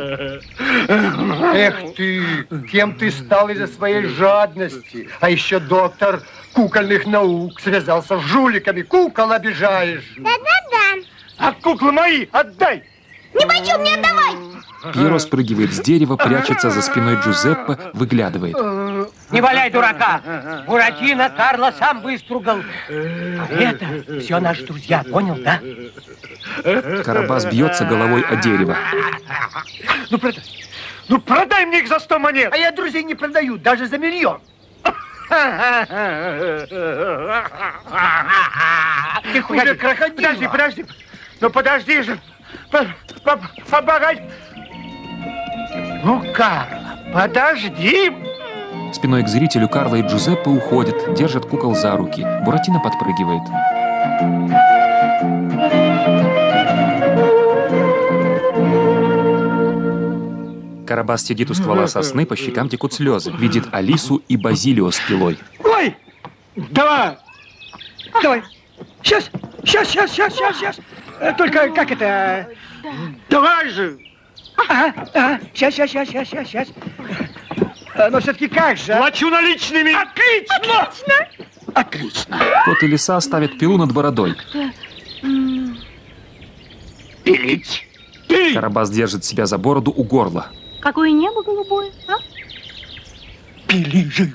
Эх ты, кем ты стал из-за своей жадности? А еще доктор кукольных наук связался с жуликами. Кукол обижаешь. Да-да-да. А куклы мои отдай. Не почем, не отдавай. Пьеро спрыгивает с дерева, прячется за спиной Джузеппе, выглядывает. Не валяй дурака! Буратино Карло сам выстругал. А это все наши друзья, понял, да? Карабас бьется головой о дерево. Ну продай, ну продай мне их за сто монет. А я друзей не продаю, даже за миллион. Ты хуже крокодила. Подожди, подожди. Ну подожди же. Погоди. Ну, Карло, подожди. Спиной к зрителю Карло и Джузеппе уходят, держат кукол за руки. Буратино подпрыгивает. Карабас сидит у ствола сосны, по щекам текут слезы. Видит Алису и Базилио с пилой. Ой, давай, давай. Сейчас, сейчас, сейчас, сейчас, сейчас, сейчас. Только как это? Давай же. Ага, ага. Сейчас, сейчас, сейчас, сейчас, сейчас, сейчас. Но все-таки как же? Плачу наличными. Отлично! Отлично! Отлично. Кот и лиса ставят пилу над бородой. Пилить. Карабас держит себя за бороду у горла. Какое небо голубое, а? Пили же.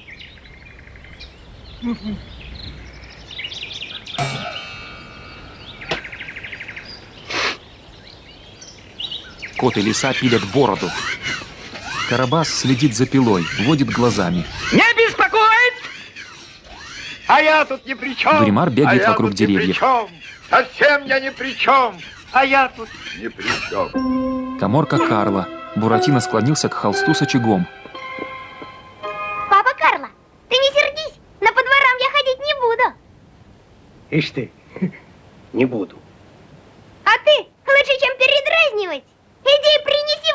Кот и лиса пилят бороду. Карабас следит за пилой, водит глазами. Не беспокоит! А я тут ни при чем. Дуримар бегает а вокруг деревьев. Совсем я ни при чем. А я тут ни при чем. Каморка Карло. Буратино склонился к холсту с очагом. Папа Карло, ты не сердись, но по дворам я ходить не буду. Ишь ты, не буду. А ты лучше, чем передразнивать, иди и принеси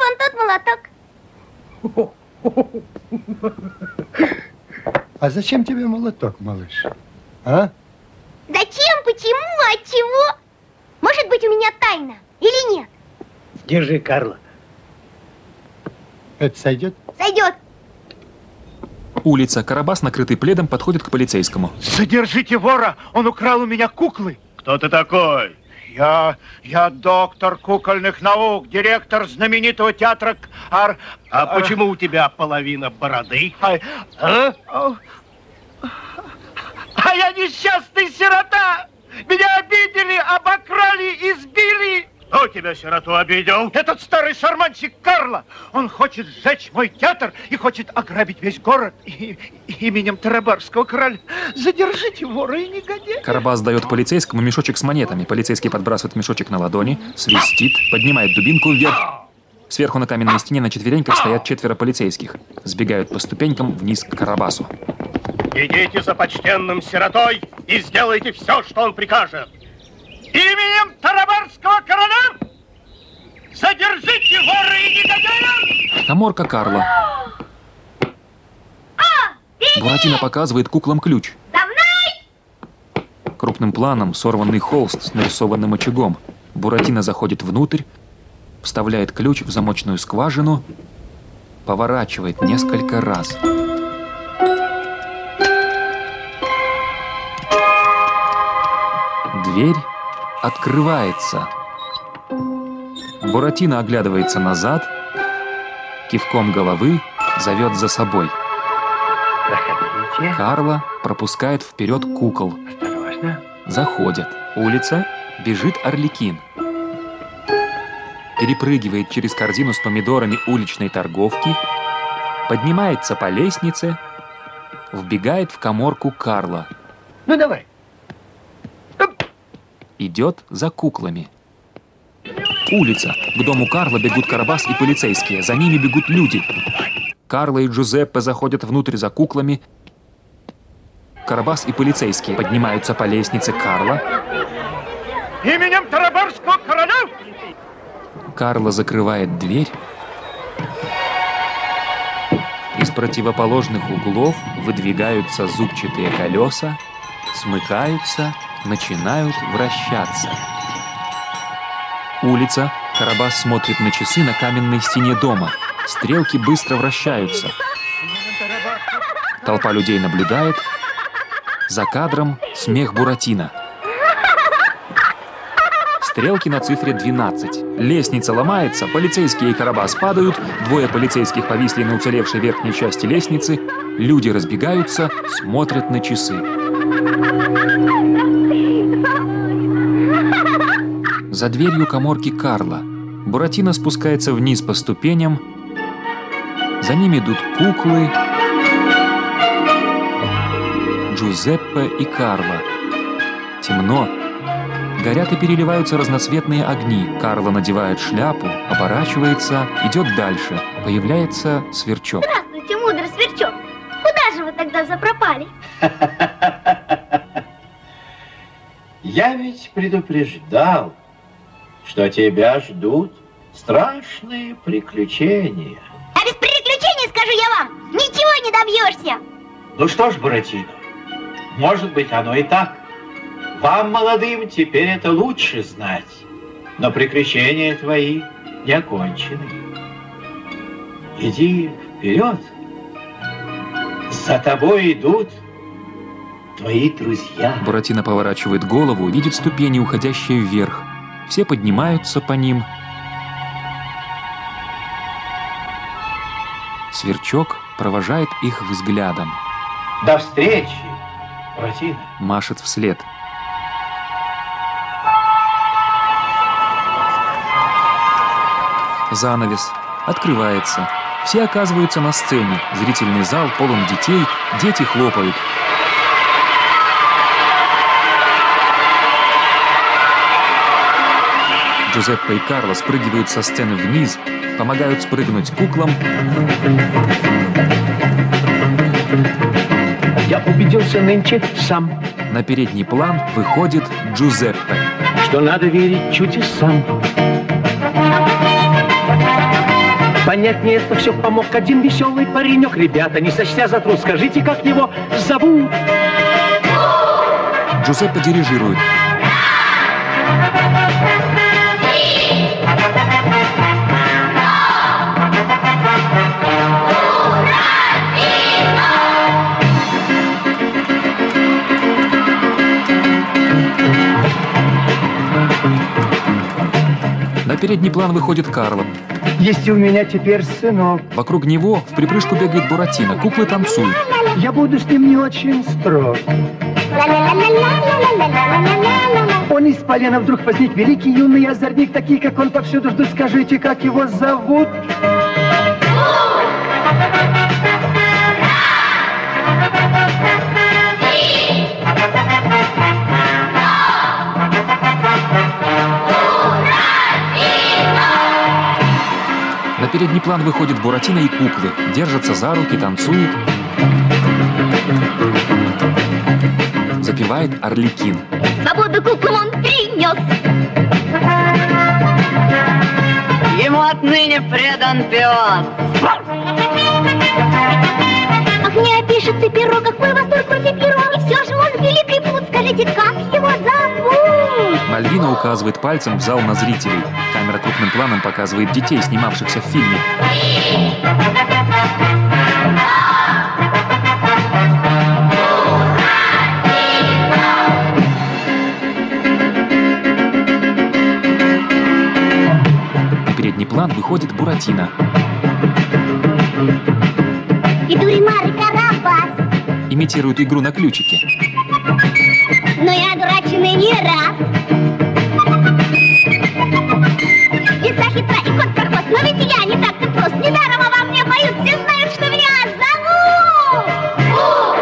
вон тот молоток. А зачем тебе молоток, малыш? А? Зачем, почему, от чего? Может быть, у меня тайна или нет? Держи, Карло. Это сойдет? Сойдет. Улица. Карабас, накрытый пледом, подходит к полицейскому. Задержите вора, он украл у меня куклы. Кто ты такой? Я, я доктор кукольных наук, директор знаменитого театра Ар... А, а почему у тебя половина бороды? А, а? а я несчастный сирота! Меня обидели, обокрали, избили! Кто тебя, сироту, обидел? Этот старый шарманщик Карло. Он хочет сжечь мой театр и хочет ограбить весь город и, и, именем Тарабарского короля. Задержите вора и негодяя. Карабас дает полицейскому мешочек с монетами. Полицейский подбрасывает мешочек на ладони, свистит, поднимает дубинку вверх. Сверху на каменной стене на четвереньках стоят четверо полицейских. Сбегают по ступенькам вниз к Карабасу. Идите за почтенным сиротой и сделайте все, что он прикажет. Именем Тарабарского короля? Задержите вора и негодяя! Каморка Карла. Буратино показывает куклам ключ. Крупным планом сорванный холст с нарисованным очагом. Буратино заходит внутрь, вставляет ключ в замочную скважину, поворачивает несколько раз. Дверь открывается. Буратино оглядывается назад, кивком головы зовет за собой. Проходите. Карла пропускает вперед кукол. Осторожно. Заходят. Улица, бежит Арлекин. Перепрыгивает через корзину с помидорами уличной торговки, поднимается по лестнице, вбегает в каморку Карла. Ну давай. Идет за куклами. Улица. К дому Карла бегут Карабас и полицейские. За ними бегут люди. Карла и Джузеппе заходят внутрь за куклами. Карабас и полицейские поднимаются по лестнице Карла. Именем Тарабарского короля! Карла закрывает дверь. Из противоположных углов выдвигаются зубчатые колеса, смыкаются, начинают вращаться. Улица. Карабас смотрит на часы на каменной стене дома. Стрелки быстро вращаются. Толпа людей наблюдает. За кадром смех Буратино. Стрелки на цифре двенадцать. Лестница ломается, полицейские и Карабас падают, двое полицейских повисли на уцелевшей верхней части лестницы, люди разбегаются, смотрят на часы. За дверью каморки Карла. Буратино спускается вниз по ступеням, за ним идут куклы, Джузеппе и Карла. Темно. Горят и переливаются разноцветные огни. Карла надевает шляпу, оборачивается, идет дальше. Появляется Сверчок. Здравствуйте, мудрый Сверчок. Куда же вы тогда запропали? Я ведь предупреждал, что тебя ждут страшные приключения. А без приключений, скажу я вам, ничего не добьешься. Ну что ж, Буратино, может быть, оно и так. Вам, молодым, теперь это лучше знать. Но приключения твои не окончены. Иди вперед. За тобой идут твои друзья. Буратино поворачивает голову, видит ступени, уходящие вверх. Все поднимаются по ним. Сверчок провожает их взглядом. До встречи, Буратино. Машет вслед. Занавес открывается. Все оказываются на сцене. Зрительный зал полон детей. Дети хлопают. Джузеппе и Карло спрыгивают со сцены вниз, помогают спрыгнуть куклам. Я убедился нынче сам. На передний план выходит Джузеппе. Что надо верить чудесам. Понять мне это все помог один веселый паренек. Ребята, не сочтя за труд, скажите, как его зовут? Джузеппе дирижирует. На передний план выходит Карло. Есть у меня теперь сынок. Вокруг него в припрыжку бегает Буратино. Куклы танцуют. Я буду с ним не очень строг. Он из полена вдруг возник великий юный озорник, такие, как он, повсюду ждут. Скажите, как его зовут? На передний план выходит Буратино и куклы. Держатся за руки, танцуют. Запевает Арлекин. Свободу куклам он принес. ему отныне предан пес. Ах, не опишет ты перо, какой восторг против перо. И все же он великий плут, скажите, как его зовут? Мальвина указывает пальцем в зал на зрителей. Камера крупным планом показывает детей, снимавшихся в фильме. На передний план выходит Буратино. И Дуримар, и Карабас. Имитирует игру на ключике. Но я дураченый не раз. Лиса хитра и кот прохвост, но ведь я не так-то прост. Недаром обо мне поют, все знают, что меня зовут.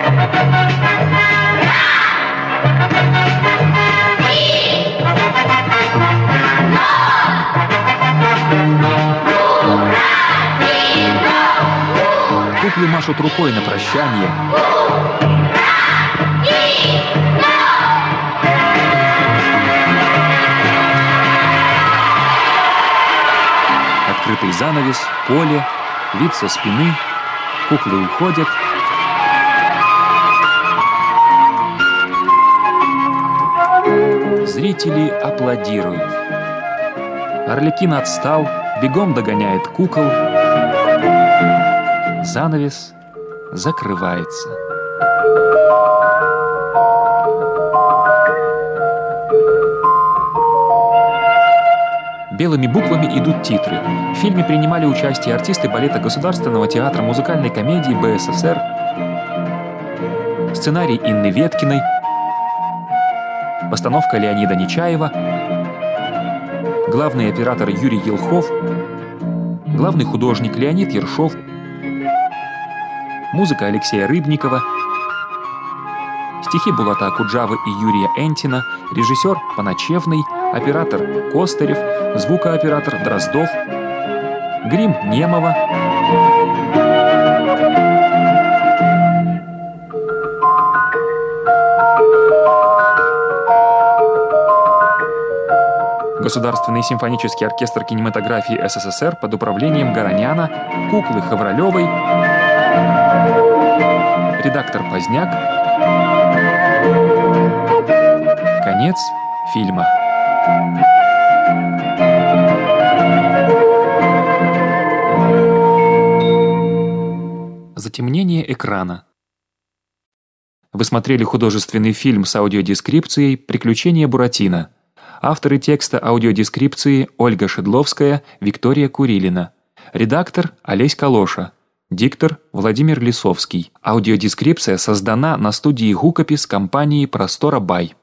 Куклы машут рукой на прощание. Открытый занавес, поле, вид со спины, куклы уходят. Зрители аплодируют. Арлекин отстал, бегом догоняет кукол. Занавес закрывается. Белыми буквами идут титры. В фильме принимали участие артисты балета Государственного театра музыкальной комедии Бэ Эс Эс Эр, сценарий Инны Веткиной, постановка Леонида Нечаева, главный оператор Юрий Елхов, главный художник Леонид Ершов, музыка Алексея Рыбникова, стихи Булата Акуджавы и Юрия Энтина, режиссер Поночевный, оператор Костарев, звукооператор Дроздов, грим Немова. Государственный симфонический оркестр кинематографии Эс Эс Эс Эр под управлением Гороняна, куклы Хавралевой, редактор Поздняк. Конец фильма. Затемнение экрана. Вы смотрели художественный фильм с аудиодескрипцией «Приключения Буратино». Авторы текста аудиодескрипции Ольга Шедловская, Виктория Курилина. Редактор Олесь Калоша. Диктор Владимир Лисовский. Аудиодескрипция создана на студии «Гукопис» компании «Простора Бай».